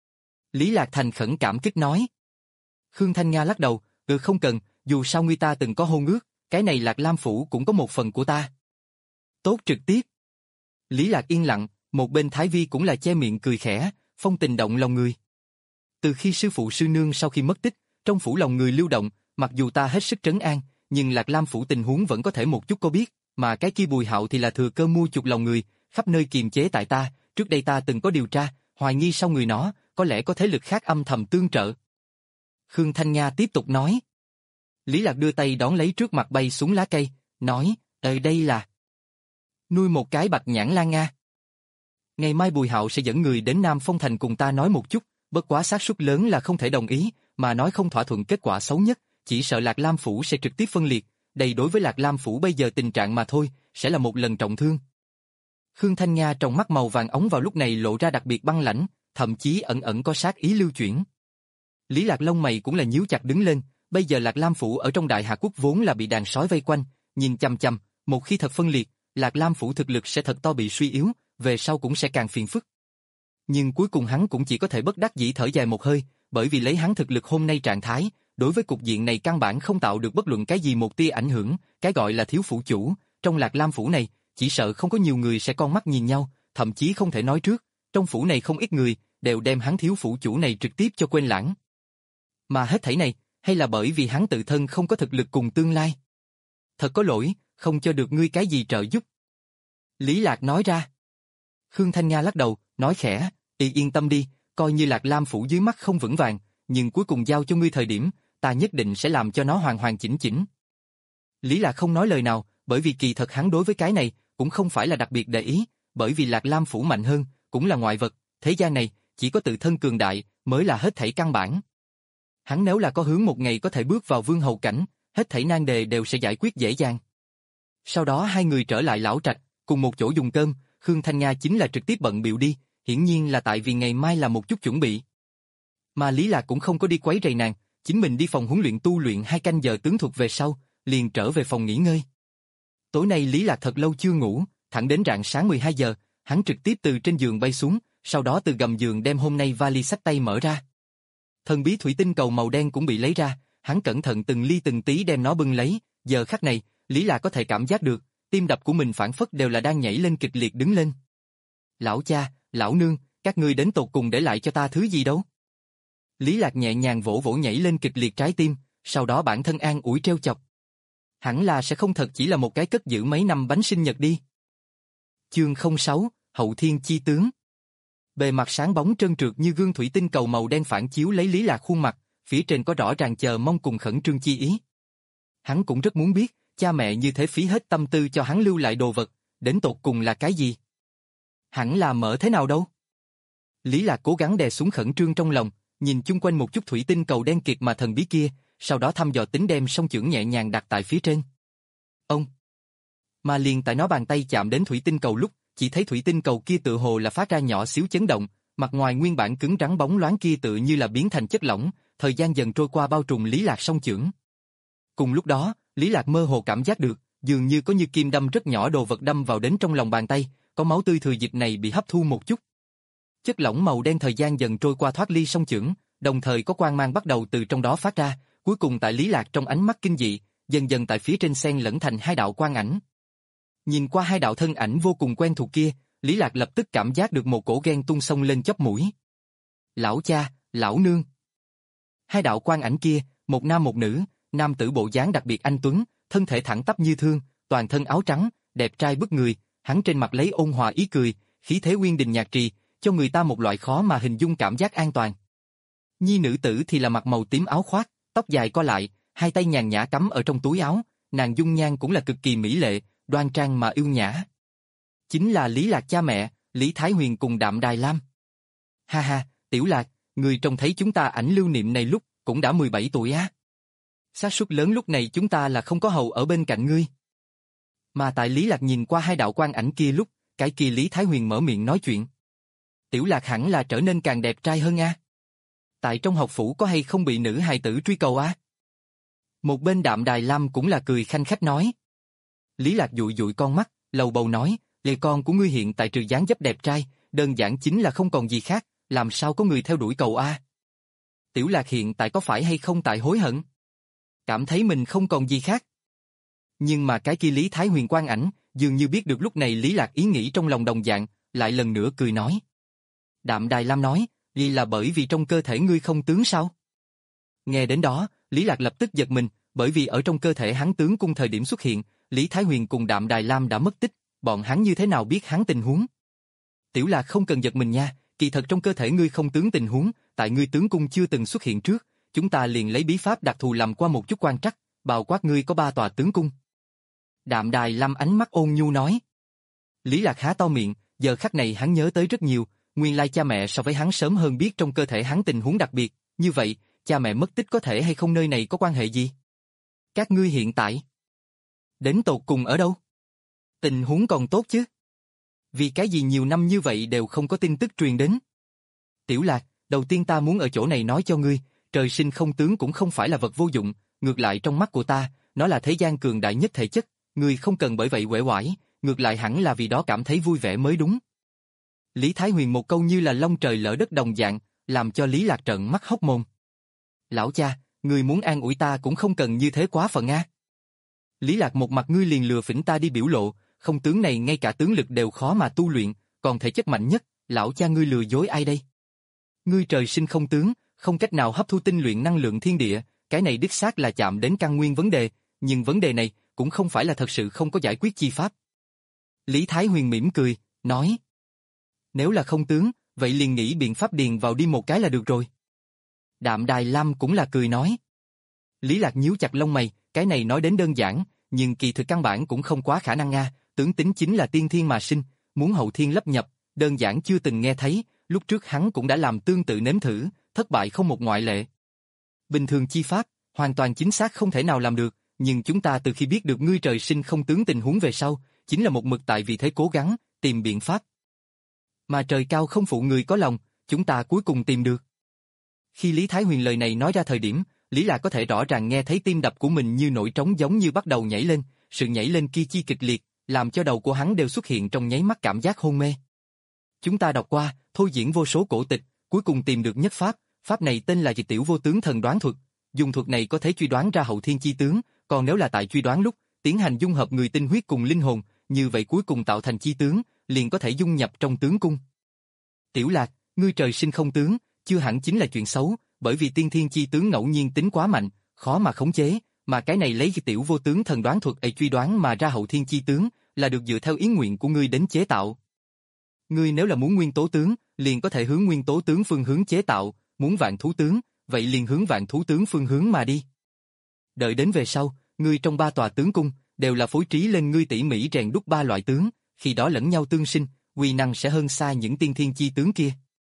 Lý Lạc thành khẩn cảm kích nói. Khương Thanh Nga lắc đầu, ừ không cần, dù sao người ta từng có hôn ước, cái này Lạc Lam phủ cũng có một phần của ta. Tốt trực tiếp. Lý Lạc yên lặng, một bên Thái Vi cũng là che miệng cười khẽ, phong tình động lòng người. Từ khi sư phụ sư nương sau khi mất tích, trong phủ lòng người lưu động, mặc dù ta hết sức trấn an, nhưng Lạc Lam phủ tình huống vẫn có thể một chút có biết, mà cái kia Bùi Hạo thì là thừa cơ mua chuộc lòng người, khắp nơi kiềm chế tại ta, trước đây ta từng có điều tra, hoài nghi sau người nó, có lẽ có thế lực khác âm thầm tương trợ. Khương Thanh Nga tiếp tục nói. Lý Lạc đưa tay đón lấy trước mặt bay xuống lá cây, nói, ở đây là nuôi một cái bạch nhãn lan Nga. Ngày mai Bùi Hạo sẽ dẫn người đến Nam Phong Thành cùng ta nói một chút, bất quá xác suất lớn là không thể đồng ý, mà nói không thỏa thuận kết quả xấu nhất, chỉ sợ Lạc Lam phủ sẽ trực tiếp phân liệt, đây đối với Lạc Lam phủ bây giờ tình trạng mà thôi, sẽ là một lần trọng thương. Khương Thanh Nga trong mắt màu vàng ống vào lúc này lộ ra đặc biệt băng lãnh, thậm chí ẩn ẩn có sát ý lưu chuyển. Lý Lạc lông mày cũng là nhíu chặt đứng lên, bây giờ Lạc Lam phủ ở trong Đại Hà Quốc vốn là bị đàn sói vây quanh, nhìn chằm chằm, một khi thật phân liệt, Lạc Lam phủ thực lực sẽ thật to bị suy yếu, về sau cũng sẽ càng phiền phức. Nhưng cuối cùng hắn cũng chỉ có thể bất đắc dĩ thở dài một hơi, bởi vì lấy hắn thực lực hôm nay trạng thái, đối với cục diện này căn bản không tạo được bất luận cái gì một tia ảnh hưởng, cái gọi là thiếu phủ chủ, trong Lạc Lam phủ này, chỉ sợ không có nhiều người sẽ con mắt nhìn nhau, thậm chí không thể nói trước, trong phủ này không ít người, đều đem hắn thiếu phủ chủ này trực tiếp cho quên lãng. Mà hết thảy này, hay là bởi vì hắn tự thân không có thực lực cùng tương lai. Thật có lỗi, không cho được ngươi cái gì trợ giúp. Lý Lạc nói ra. Khương Thanh Nga lắc đầu, nói khẽ, y yên tâm đi, coi như Lạc Lam phủ dưới mắt không vững vàng, nhưng cuối cùng giao cho ngươi thời điểm, ta nhất định sẽ làm cho nó hoàn hoàn chỉnh chỉnh. Lý Lạc không nói lời nào, bởi vì kỳ thật hắn đối với cái này, cũng không phải là đặc biệt để ý, bởi vì Lạc Lam phủ mạnh hơn, cũng là ngoại vật, thế gian này, chỉ có tự thân cường đại, mới là hết thảy căn bản. Hắn nếu là có hướng một ngày có thể bước vào vương hầu cảnh, hết thảy nan đề đều sẽ giải quyết dễ dàng. Sau đó hai người trở lại lão trạch, cùng một chỗ dùng cơm, Khương Thanh Nga chính là trực tiếp bận bịu đi, hiển nhiên là tại vì ngày mai là một chút chuẩn bị. Mà Lý Lạc cũng không có đi quấy rầy nàng, chính mình đi phòng huấn luyện tu luyện hai canh giờ tướng thuật về sau, liền trở về phòng nghỉ ngơi. Tối nay Lý Lạc thật lâu chưa ngủ, thẳng đến rạng sáng mười hai giờ, hắn trực tiếp từ trên giường bay xuống, sau đó từ gầm giường đem hôm nay vali xách tay mở ra. Thần bí thủy tinh cầu màu đen cũng bị lấy ra, hắn cẩn thận từng ly từng tí đem nó bưng lấy, giờ khắc này, Lý Lạc có thể cảm giác được, tim đập của mình phản phất đều là đang nhảy lên kịch liệt đứng lên. Lão cha, lão nương, các ngươi đến tột cùng để lại cho ta thứ gì đâu? Lý Lạc nhẹ nhàng vỗ vỗ nhảy lên kịch liệt trái tim, sau đó bản thân an ủi trêu chọc. Hẳn là sẽ không thật chỉ là một cái cất giữ mấy năm bánh sinh nhật đi. Chương không sáu, Hậu Thiên Chi Tướng. Bề mặt sáng bóng trơn trượt như gương thủy tinh cầu màu đen phản chiếu lấy Lý Lạc khuôn mặt, phía trên có rõ ràng chờ mong cùng khẩn trương chi ý. Hắn cũng rất muốn biết, cha mẹ như thế phí hết tâm tư cho hắn lưu lại đồ vật, đến tột cùng là cái gì? Hẳn là mở thế nào đâu? Lý Lạc cố gắng đè xuống khẩn trương trong lòng, nhìn chung quanh một chút thủy tinh cầu đen kịt mà thần bí kia, sau đó thăm dò tính đem song chưởng nhẹ nhàng đặt tại phía trên. Ông! Mà liền tại nó bàn tay chạm đến thủy tinh cầu lúc, chỉ thấy thủy tinh cầu kia tự hồ là phát ra nhỏ xíu chấn động, mặt ngoài nguyên bản cứng rắn bóng loáng kia tự như là biến thành chất lỏng, thời gian dần trôi qua bao trùm Lý Lạc song chưởng. Cùng lúc đó, Lý Lạc mơ hồ cảm giác được, dường như có như kim đâm rất nhỏ đồ vật đâm vào đến trong lòng bàn tay, có máu tươi thừa dịp này bị hấp thu một chút. Chất lỏng màu đen thời gian dần trôi qua thoát ly song chưởng, đồng thời có quang mang bắt đầu từ trong đó phát ra, cuối cùng tại Lý Lạc trong ánh mắt kinh dị, dần dần tại phía trên xen lẫn thành hai đạo quang ảnh. Nhìn qua hai đạo thân ảnh vô cùng quen thuộc kia, Lý Lạc lập tức cảm giác được một cổ ghen tung sông lên chóp mũi. Lão cha, lão nương. Hai đạo quang ảnh kia, một nam một nữ, nam tử bộ dáng đặc biệt anh tuấn, thân thể thẳng tắp như thương, toàn thân áo trắng, đẹp trai bức người, hắn trên mặt lấy ôn hòa ý cười, khí thế uyên đình nhạc trì, cho người ta một loại khó mà hình dung cảm giác an toàn. Nhi nữ tử thì là mặc màu tím áo khoác, tóc dài co lại, hai tay nhàn nhã cắm ở trong túi áo, nàng dung nhan cũng là cực kỳ mỹ lệ, đoan trang mà yêu nhã. Chính là Lý Lạc cha mẹ, Lý Thái Huyền cùng Đạm Đài Lam. Ha ha, Tiểu Lạc, người trông thấy chúng ta ảnh lưu niệm này lúc cũng đã mười bảy tuổi á. Xác suất lớn lúc này chúng ta là không có hầu ở bên cạnh ngươi. Mà tại Lý Lạc nhìn qua hai đạo quang ảnh kia lúc, cái kia Lý Thái Huyền mở miệng nói chuyện. Tiểu Lạc hẳn là trở nên càng đẹp trai hơn a. Tại trong học phủ có hay không bị nữ hài tử truy cầu á? Một bên Đạm Đài Lam cũng là cười khanh khách nói. Lý Lạc dụi dụi con mắt, lầu bầu nói, lê con của ngươi hiện tại trừ dáng dấp đẹp trai, đơn giản chính là không còn gì khác, làm sao có người theo đuổi cầu a? Tiểu Lạc hiện tại có phải hay không tại hối hận? Cảm thấy mình không còn gì khác. Nhưng mà cái kia Lý Thái Huyền quang ảnh, dường như biết được lúc này Lý Lạc ý nghĩ trong lòng đồng dạng, lại lần nữa cười nói. Đạm Đài Lam nói, vì là bởi vì trong cơ thể ngươi không tướng sao? Nghe đến đó, Lý Lạc lập tức giật mình, bởi vì ở trong cơ thể hắn tướng cung thời điểm xuất hiện, Lý Thái Huyền cùng Đạm Đài Lam đã mất tích, bọn hắn như thế nào biết hắn tình huống? Tiểu Lạc không cần giật mình nha, kỳ thật trong cơ thể ngươi không tướng tình huống, tại ngươi tướng cung chưa từng xuất hiện trước, chúng ta liền lấy bí pháp đặc thù làm qua một chút quan trắc, bao quát ngươi có ba tòa tướng cung. Đạm Đài Lam ánh mắt ôn nhu nói. Lý Lạc há to miệng, giờ khắc này hắn nhớ tới rất nhiều, nguyên lai cha mẹ so với hắn sớm hơn biết trong cơ thể hắn tình huống đặc biệt, như vậy, cha mẹ mất tích có thể hay không nơi này có quan hệ gì? Các ngươi hiện tại đến tột cùng ở đâu? Tình huống còn tốt chứ? Vì cái gì nhiều năm như vậy đều không có tin tức truyền đến? Tiểu Lạc, đầu tiên ta muốn ở chỗ này nói cho ngươi, trời sinh không tướng cũng không phải là vật vô dụng, ngược lại trong mắt của ta, nó là thế gian cường đại nhất thể chất, ngươi không cần bởi vậy uể oải, ngược lại hẳn là vì đó cảm thấy vui vẻ mới đúng. Lý Thái Huyền một câu như là long trời lỡ đất đồng dạng, làm cho Lý Lạc trợn mắt hốc mồm. Lão cha, ngươi muốn an ủi ta cũng không cần như thế quá phần a. Lý Lạc một mặt ngươi liền lừa phỉnh ta đi biểu lộ, không tướng này ngay cả tướng lực đều khó mà tu luyện, còn thể chất mạnh nhất, lão cha ngươi lừa dối ai đây? Ngươi trời sinh không tướng, không cách nào hấp thu tinh luyện năng lượng thiên địa, cái này đích xác là chạm đến căn nguyên vấn đề, nhưng vấn đề này cũng không phải là thật sự không có giải quyết chi pháp. Lý Thái Huyền mỉm cười, nói. Nếu là không tướng, vậy liền nghĩ biện pháp điền vào đi một cái là được rồi. Đạm Đài Lam cũng là cười nói. Lý Lạc nhíu chặt lông mày, cái này nói đến đơn giản, nhưng kỳ thực căn bản cũng không quá khả năng nga, tướng tính chính là tiên thiên mà sinh, muốn hậu thiên lấp nhập, đơn giản chưa từng nghe thấy, lúc trước hắn cũng đã làm tương tự nếm thử, thất bại không một ngoại lệ. Bình thường chi pháp, hoàn toàn chính xác không thể nào làm được, nhưng chúng ta từ khi biết được ngươi trời sinh không tướng tình huống về sau, chính là một mực tại vì thế cố gắng, tìm biện pháp. Mà trời cao không phụ người có lòng, chúng ta cuối cùng tìm được. Khi Lý Thái Huyền lời này nói ra thời điểm, Lý Lạc có thể rõ ràng nghe thấy tim đập của mình như nổi trống giống như bắt đầu nhảy lên, sự nhảy lên kia chi kịch liệt, làm cho đầu của hắn đều xuất hiện trong nháy mắt cảm giác hôn mê. Chúng ta đọc qua, thôi diễn vô số cổ tịch, cuối cùng tìm được nhất pháp, pháp này tên là Dịch Tiểu Vô Tướng Thần Đoán Thuật, dùng thuật này có thể truy đoán ra hậu thiên chi tướng, còn nếu là tại truy đoán lúc, tiến hành dung hợp người tinh huyết cùng linh hồn, như vậy cuối cùng tạo thành chi tướng, liền có thể dung nhập trong tướng cung. Tiểu Lạc, ngươi trời sinh không tướng, chưa hẳn chính là chuyện xấu, bởi vì tiên thiên chi tướng ngẫu nhiên tính quá mạnh, khó mà khống chế, mà cái này lấy Tiểu Vô Tướng Thần Đoán Thuật ấy truy đoán mà ra hậu thiên chi tướng, là được dựa theo ý nguyện của ngươi đến chế tạo. Ngươi nếu là muốn nguyên tố tướng, liền có thể hướng nguyên tố tướng phương hướng chế tạo, muốn vạn thú tướng, vậy liền hướng vạn thú tướng phương hướng mà đi. Đợi đến về sau, ngươi trong ba tòa tướng cung, đều là phối trí lên ngươi tỉ mỉ rèn đúc ba loại tướng, khi đó lẫn nhau tương sinh, uy năng sẽ hơn xa những tiên thiên chi tướng kia.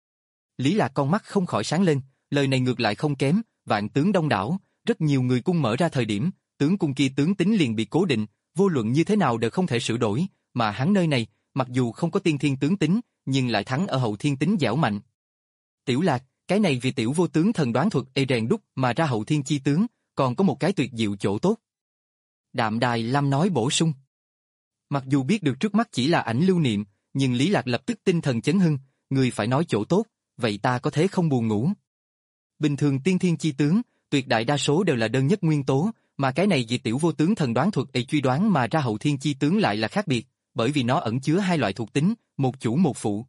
Lý Lạc con mắt không khỏi sáng lên, lời này ngược lại không kém, vạn tướng đông đảo, rất nhiều người cung mở ra thời điểm, tướng cung kia tướng tính liền bị cố định, vô luận như thế nào đều không thể sửa đổi, mà hắn nơi này, mặc dù không có tiên thiên tướng tính, nhưng lại thắng ở hậu thiên tính dẻo mạnh. Tiểu Lạc, cái này vì Tiểu Vô Tướng Thần Đoán Thuật ấy rèn đúc mà ra hậu thiên chi tướng, còn có một cái tuyệt diệu chỗ tốt. Đạm Đài Lam nói bổ sung. Mặc dù biết được trước mắt chỉ là ảnh lưu niệm, nhưng Lý Lạc lập tức tinh thần chấn hưng, người phải nói chỗ tốt, vậy ta có thế không buồn ngủ. Bình thường tiên thiên chi tướng, tuyệt đại đa số đều là đơn nhất nguyên tố, Mà cái này vì tiểu vô tướng thần đoán thuật y truy đoán mà ra hậu thiên chi tướng lại là khác biệt, bởi vì nó ẩn chứa hai loại thuộc tính, một chủ một phụ.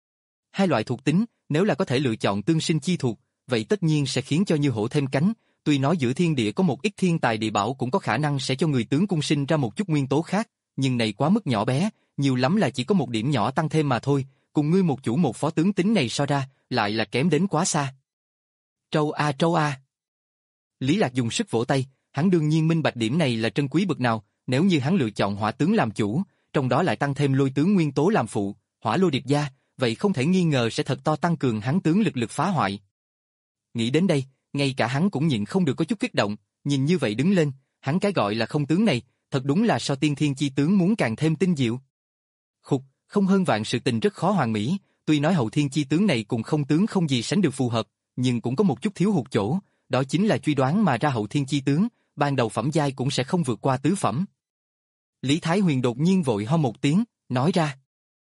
Hai loại thuộc tính, nếu là có thể lựa chọn tương sinh chi thuộc, vậy tất nhiên sẽ khiến cho Như Hổ thêm cánh, tuy nói giữa thiên địa có một ít thiên tài địa bảo cũng có khả năng sẽ cho người tướng cung sinh ra một chút nguyên tố khác, nhưng này quá mức nhỏ bé, nhiều lắm là chỉ có một điểm nhỏ tăng thêm mà thôi, cùng ngươi một chủ một phó tướng tính này so ra, lại là kém đến quá xa. Trâu a trâu a. Lý Lạc dùng sức vỗ tay, hắn đương nhiên minh bạch điểm này là trân quý bực nào, nếu như hắn lựa chọn hỏa tướng làm chủ, trong đó lại tăng thêm lôi tướng nguyên tố làm phụ, hỏa lôi điệp gia, vậy không thể nghi ngờ sẽ thật to tăng cường hắn tướng lực lực phá hoại. Nghĩ đến đây, ngay cả hắn cũng nhịn không được có chút kích động, nhìn như vậy đứng lên, hắn cái gọi là không tướng này, thật đúng là so tiên thiên chi tướng muốn càng thêm tinh diệu. Khục, không hơn vạn sự tình rất khó hoàn mỹ, tuy nói hậu thiên chi tướng này cùng không tướng không gì sánh được phù hợp, nhưng cũng có một chút thiếu hụt chỗ, đó chính là truy đoán mà ra hậu thiên chi tướng, ban đầu phẩm giai cũng sẽ không vượt qua tứ phẩm. Lý Thái Huyền đột nhiên vội ho một tiếng, nói ra.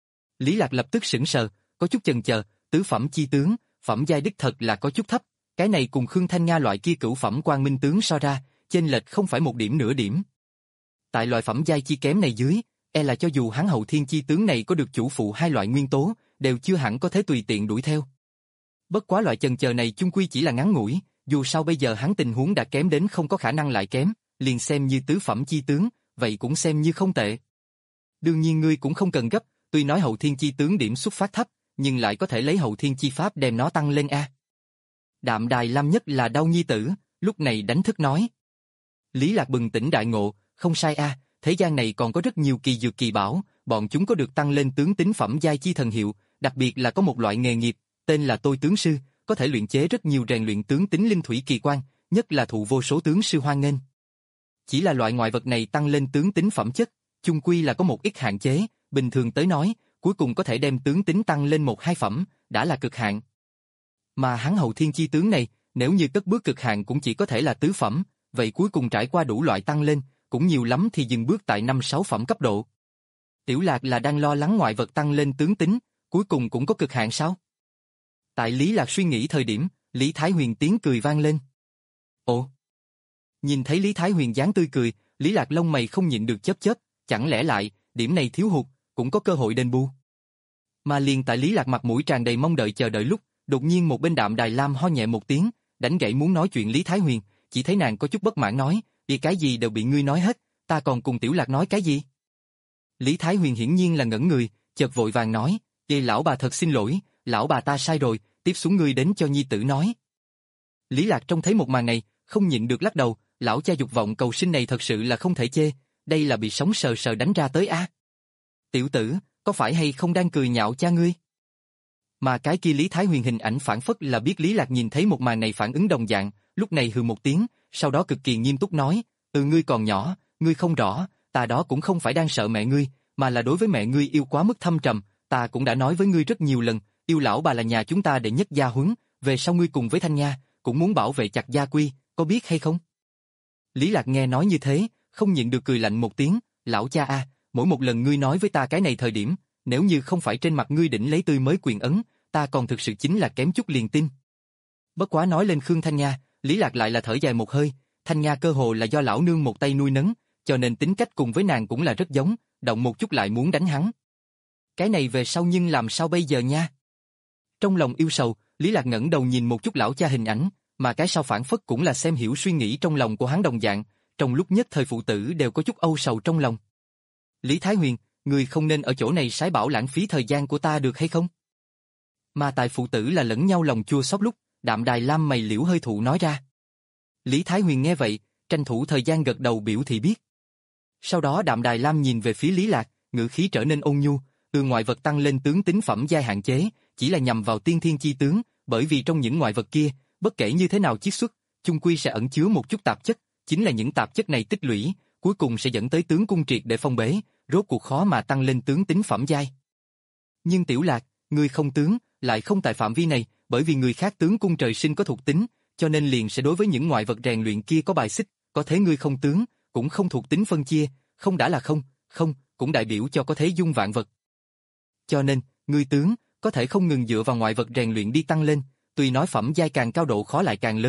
Lý Lạc lập tức sững sờ, có chút chần chờ, tứ phẩm chi tướng, phẩm giai đích thật là có chút thấp, cái này cùng Khương Thanh Nga loại kia cửu phẩm quang minh tướng so ra, chênh lệch không phải một điểm nửa điểm. Tại loại phẩm giai chi kém này dưới, e là cho dù hắn hậu thiên chi tướng này có được chủ phụ hai loại nguyên tố, đều chưa hẳn có thể tùy tiện đuổi theo. Bất quá loại chần chờ này chung quy chỉ là ngắn ngủi, dù sao bây giờ hắn tình huống đã kém đến không có khả năng lại kém, liền xem như tứ phẩm chi tướng, vậy cũng xem như không tệ. Đương nhiên ngươi cũng không cần gấp, tuy nói hậu thiên chi tướng điểm xuất phát thấp, nhưng lại có thể lấy hậu thiên chi pháp đem nó tăng lên a. Đạm Đài Lam nhất là đau nhi tử, lúc này đánh thức nói. Lý Lạc bừng tỉnh đại ngộ, không sai a, thế gian này còn có rất nhiều kỳ dược kỳ bảo, bọn chúng có được tăng lên tướng tính phẩm giai chi thần hiệu, đặc biệt là có một loại nghề nghiệp, tên là tôi tướng sư, có thể luyện chế rất nhiều rèn luyện tướng tính linh thủy kỳ quan, nhất là thụ vô số tướng sư hoan nghênh. Chỉ là loại ngoại vật này tăng lên tướng tính phẩm chất, chung quy là có một ít hạn chế, bình thường tới nói, cuối cùng có thể đem tướng tính tăng lên một hai phẩm, đã là cực hạn. Mà hắn hậu thiên chi tướng này, nếu như cất bước cực hạn cũng chỉ có thể là tứ phẩm, vậy cuối cùng trải qua đủ loại tăng lên, cũng nhiều lắm thì dừng bước tại năm sáu phẩm cấp độ. Tiểu Lạc là đang lo lắng ngoại vật tăng lên tướng tính, cuối cùng cũng có cực hạn sao? Tại Lý Lạc suy nghĩ thời điểm, Lý Thái Huyền tiếng cười vang lên. Ồ! Nhìn thấy Lý Thái Huyền dáng tươi cười, Lý Lạc lông mày không nhịn được chớp chớp, chẳng lẽ lại, điểm này thiếu hụt, cũng có cơ hội đền bù. Mà liền tại Lý Lạc mặt mũi tràn đầy mong đợi chờ đợi lúc, đột nhiên một bên Đạm Đài Lam ho nhẹ một tiếng, đánh gãy muốn nói chuyện Lý Thái Huyền, chỉ thấy nàng có chút bất mãn nói, vì cái gì đều bị ngươi nói hết, ta còn cùng Tiểu Lạc nói cái gì? Lý Thái Huyền hiển nhiên là ngẩn người, chợt vội vàng nói, "Vậy lão bà thật xin lỗi, lão bà ta sai rồi, tiếp xuống ngươi đến cho nhi tử nói." Lý Lạc trông thấy một màn này, không nhịn được lắc đầu, lão cha dục vọng cầu sinh này thật sự là không thể chê, đây là bị sống sờ sờ đánh ra tới a. Tiểu tử, có phải hay không đang cười nhạo cha ngươi? Mà cái kia Lý Thái Huyền hình ảnh phản phất là biết Lý Lạc nhìn thấy một màn này phản ứng đồng dạng, lúc này hừ một tiếng, sau đó cực kỳ nghiêm túc nói, "Ừ ngươi còn nhỏ, ngươi không rõ, ta đó cũng không phải đang sợ mẹ ngươi, mà là đối với mẹ ngươi yêu quá mức thâm trầm, ta cũng đã nói với ngươi rất nhiều lần, yêu lão bà là nhà chúng ta đệ nhất gia huấn, về sau ngươi cùng với Thanh Nha, cũng muốn bảo vệ chặt gia quy, có biết hay không?" Lý Lạc nghe nói như thế, không nhịn được cười lạnh một tiếng, "Lão cha a, mỗi một lần ngươi nói với ta cái này thời điểm, nếu như không phải trên mặt ngươi đỉnh lấy tươi mới quyền ấn, ta còn thực sự chính là kém chút liền tin." Bất quá nói lên Khương Thanh Nha, Lý Lạc lại là thở dài một hơi, Thanh Nha cơ hồ là do lão nương một tay nuôi nấng, cho nên tính cách cùng với nàng cũng là rất giống, động một chút lại muốn đánh hắn. Cái này về sau nhưng làm sao bây giờ nha? Trong lòng yêu sầu, Lý Lạc ngẩng đầu nhìn một chút lão cha hình ảnh, mà cái sau phản phất cũng là xem hiểu suy nghĩ trong lòng của hắn đồng dạng, trong lúc nhất thời phụ tử đều có chút âu sầu trong lòng. "Lý Thái Huyền, ngươi không nên ở chỗ này sái bảo lãng phí thời gian của ta được hay không?" Mà tại phụ tử là lẫn nhau lòng chua xót lúc, Đạm Đài Lam mày liễu hơi thụ nói ra. Lý Thái Huyền nghe vậy, tranh thủ thời gian gật đầu biểu thị biết. Sau đó Đạm Đài Lam nhìn về phía Lý Lạc, ngữ khí trở nên ôn nhu, từ ngoại vật tăng lên tướng tính phẩm giai hạn chế, chỉ là nhằm vào tiên thiên chi tướng, bởi vì trong những ngoại vật kia, bất kể như thế nào chiết xuất, chung quy sẽ ẩn chứa một chút tạp chất, chính là những tạp chất này tích lũy, cuối cùng sẽ dẫn tới tướng cung triệt để phong bế, rốt cuộc khó mà tăng lên tướng tính phẩm giai. Nhưng Tiểu Lạc, ngươi không tướng, lại không tại phạm vi này, bởi vì người khác tướng cung trời sinh có thuộc tính, cho nên liền sẽ đối với những ngoại vật rèn luyện kia có bài xích, có thế ngươi không tướng, cũng không thuộc tính phân chia, không đã là không, không, cũng đại biểu cho có thế dung vạn vật. Cho nên, ngươi tướng, có thể không ngừng dựa vào ngoại vật rèn luyện đi tăng lên, tuy nói phẩm giai càng cao độ khó lại càng lớn,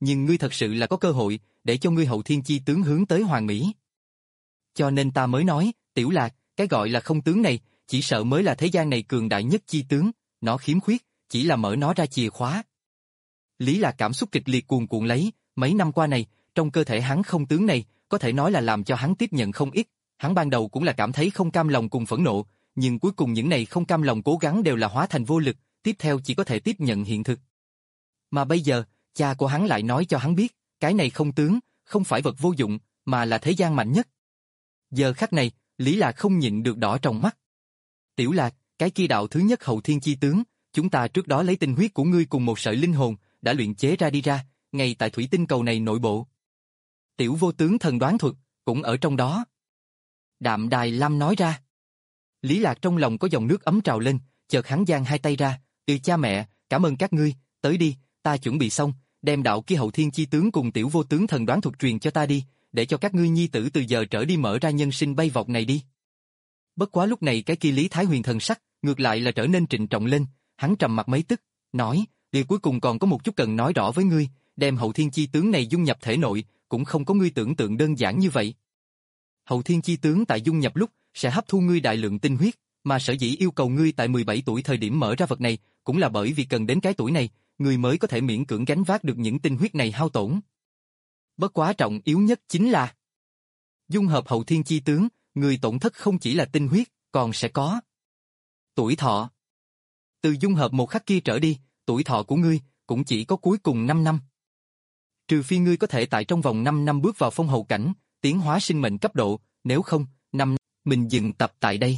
nhưng ngươi thật sự là có cơ hội để cho ngươi hậu thiên chi tướng hướng tới hoàn mỹ. Cho nên ta mới nói, Tiểu Lạc, cái gọi là không tướng này, chỉ sợ mới là thế gian này cường đại nhất chi tướng, nó khiếm khuyết, chỉ là mở nó ra chìa khóa. Lý Lạc cảm xúc kịch liệt cuồn cuộn lấy, mấy năm qua này, trong cơ thể hắn không tướng này, có thể nói là làm cho hắn tiếp nhận không ít, hắn ban đầu cũng là cảm thấy không cam lòng cùng phẫn nộ, nhưng cuối cùng những này không cam lòng cố gắng đều là hóa thành vô lực, tiếp theo chỉ có thể tiếp nhận hiện thực. Mà bây giờ, cha của hắn lại nói cho hắn biết, cái này không tướng, không phải vật vô dụng, mà là thế gian mạnh nhất. Giờ khắc này, Lý Lạc không nhịn được đỏ trong mắt. Tiểu Lạc, cái kia đạo thứ nhất hậu thiên chi tướng, chúng ta trước đó lấy tinh huyết của ngươi cùng một sợi linh hồn, đã luyện chế ra đi ra, ngay tại thủy tinh cầu này nội bộ. Tiểu vô tướng thần đoán thuật, cũng ở trong đó. Đạm Đài Lam nói ra. Lý Lạc trong lòng có dòng nước ấm trào lên, chợt hắn giang hai tay ra, "Ừ cha mẹ, cảm ơn các ngươi, tới đi, ta chuẩn bị xong, đem đạo kia hậu thiên chi tướng cùng tiểu vô tướng thần đoán thuật truyền cho ta đi, để cho các ngươi nhi tử từ giờ trở đi mở ra nhân sinh bay vọt này đi." Bất quá lúc này cái kia Lý Thái Huyền thần sắc, ngược lại là trở nên trịnh trọng lên, hắn trầm mặt mấy tức, nói, "Điều cuối cùng còn có một chút cần nói rõ với ngươi, đem hậu thiên chi tướng này dung nhập thể nội, cũng không có ngươi tưởng tượng đơn giản như vậy. Hậu thiên chi tướng tại dung nhập lúc, sẽ hấp thu ngươi đại lượng tinh huyết, mà sở dĩ yêu cầu ngươi tại mười bảy tuổi thời điểm mở ra vật này, cũng là bởi vì cần đến cái tuổi này, ngươi mới có thể miễn cưỡng gánh vác được những tinh huyết này hao tổn. Bất quá trọng yếu nhất chính là dung hợp hậu thiên chi tướng, người tổn thất không chỉ là tinh huyết, còn sẽ có tuổi thọ. Từ dung hợp một khắc kia trở đi, tuổi thọ của ngươi cũng chỉ có cuối cùng năm năm. Trừ phi ngươi có thể tại trong vòng năm năm bước vào phong hầu cảnh, tiến hóa sinh mệnh cấp độ, nếu không, năm mình dừng tập tại đây.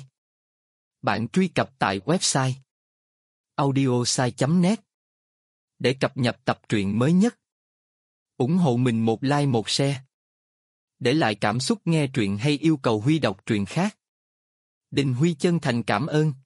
Bạn truy cập tại website audiosai chấm net để cập nhật tập truyện mới nhất. Ủng hộ mình một like một share. Để lại cảm xúc nghe truyện hay yêu cầu Huy đọc truyện khác. Đình Huy chân thành cảm ơn.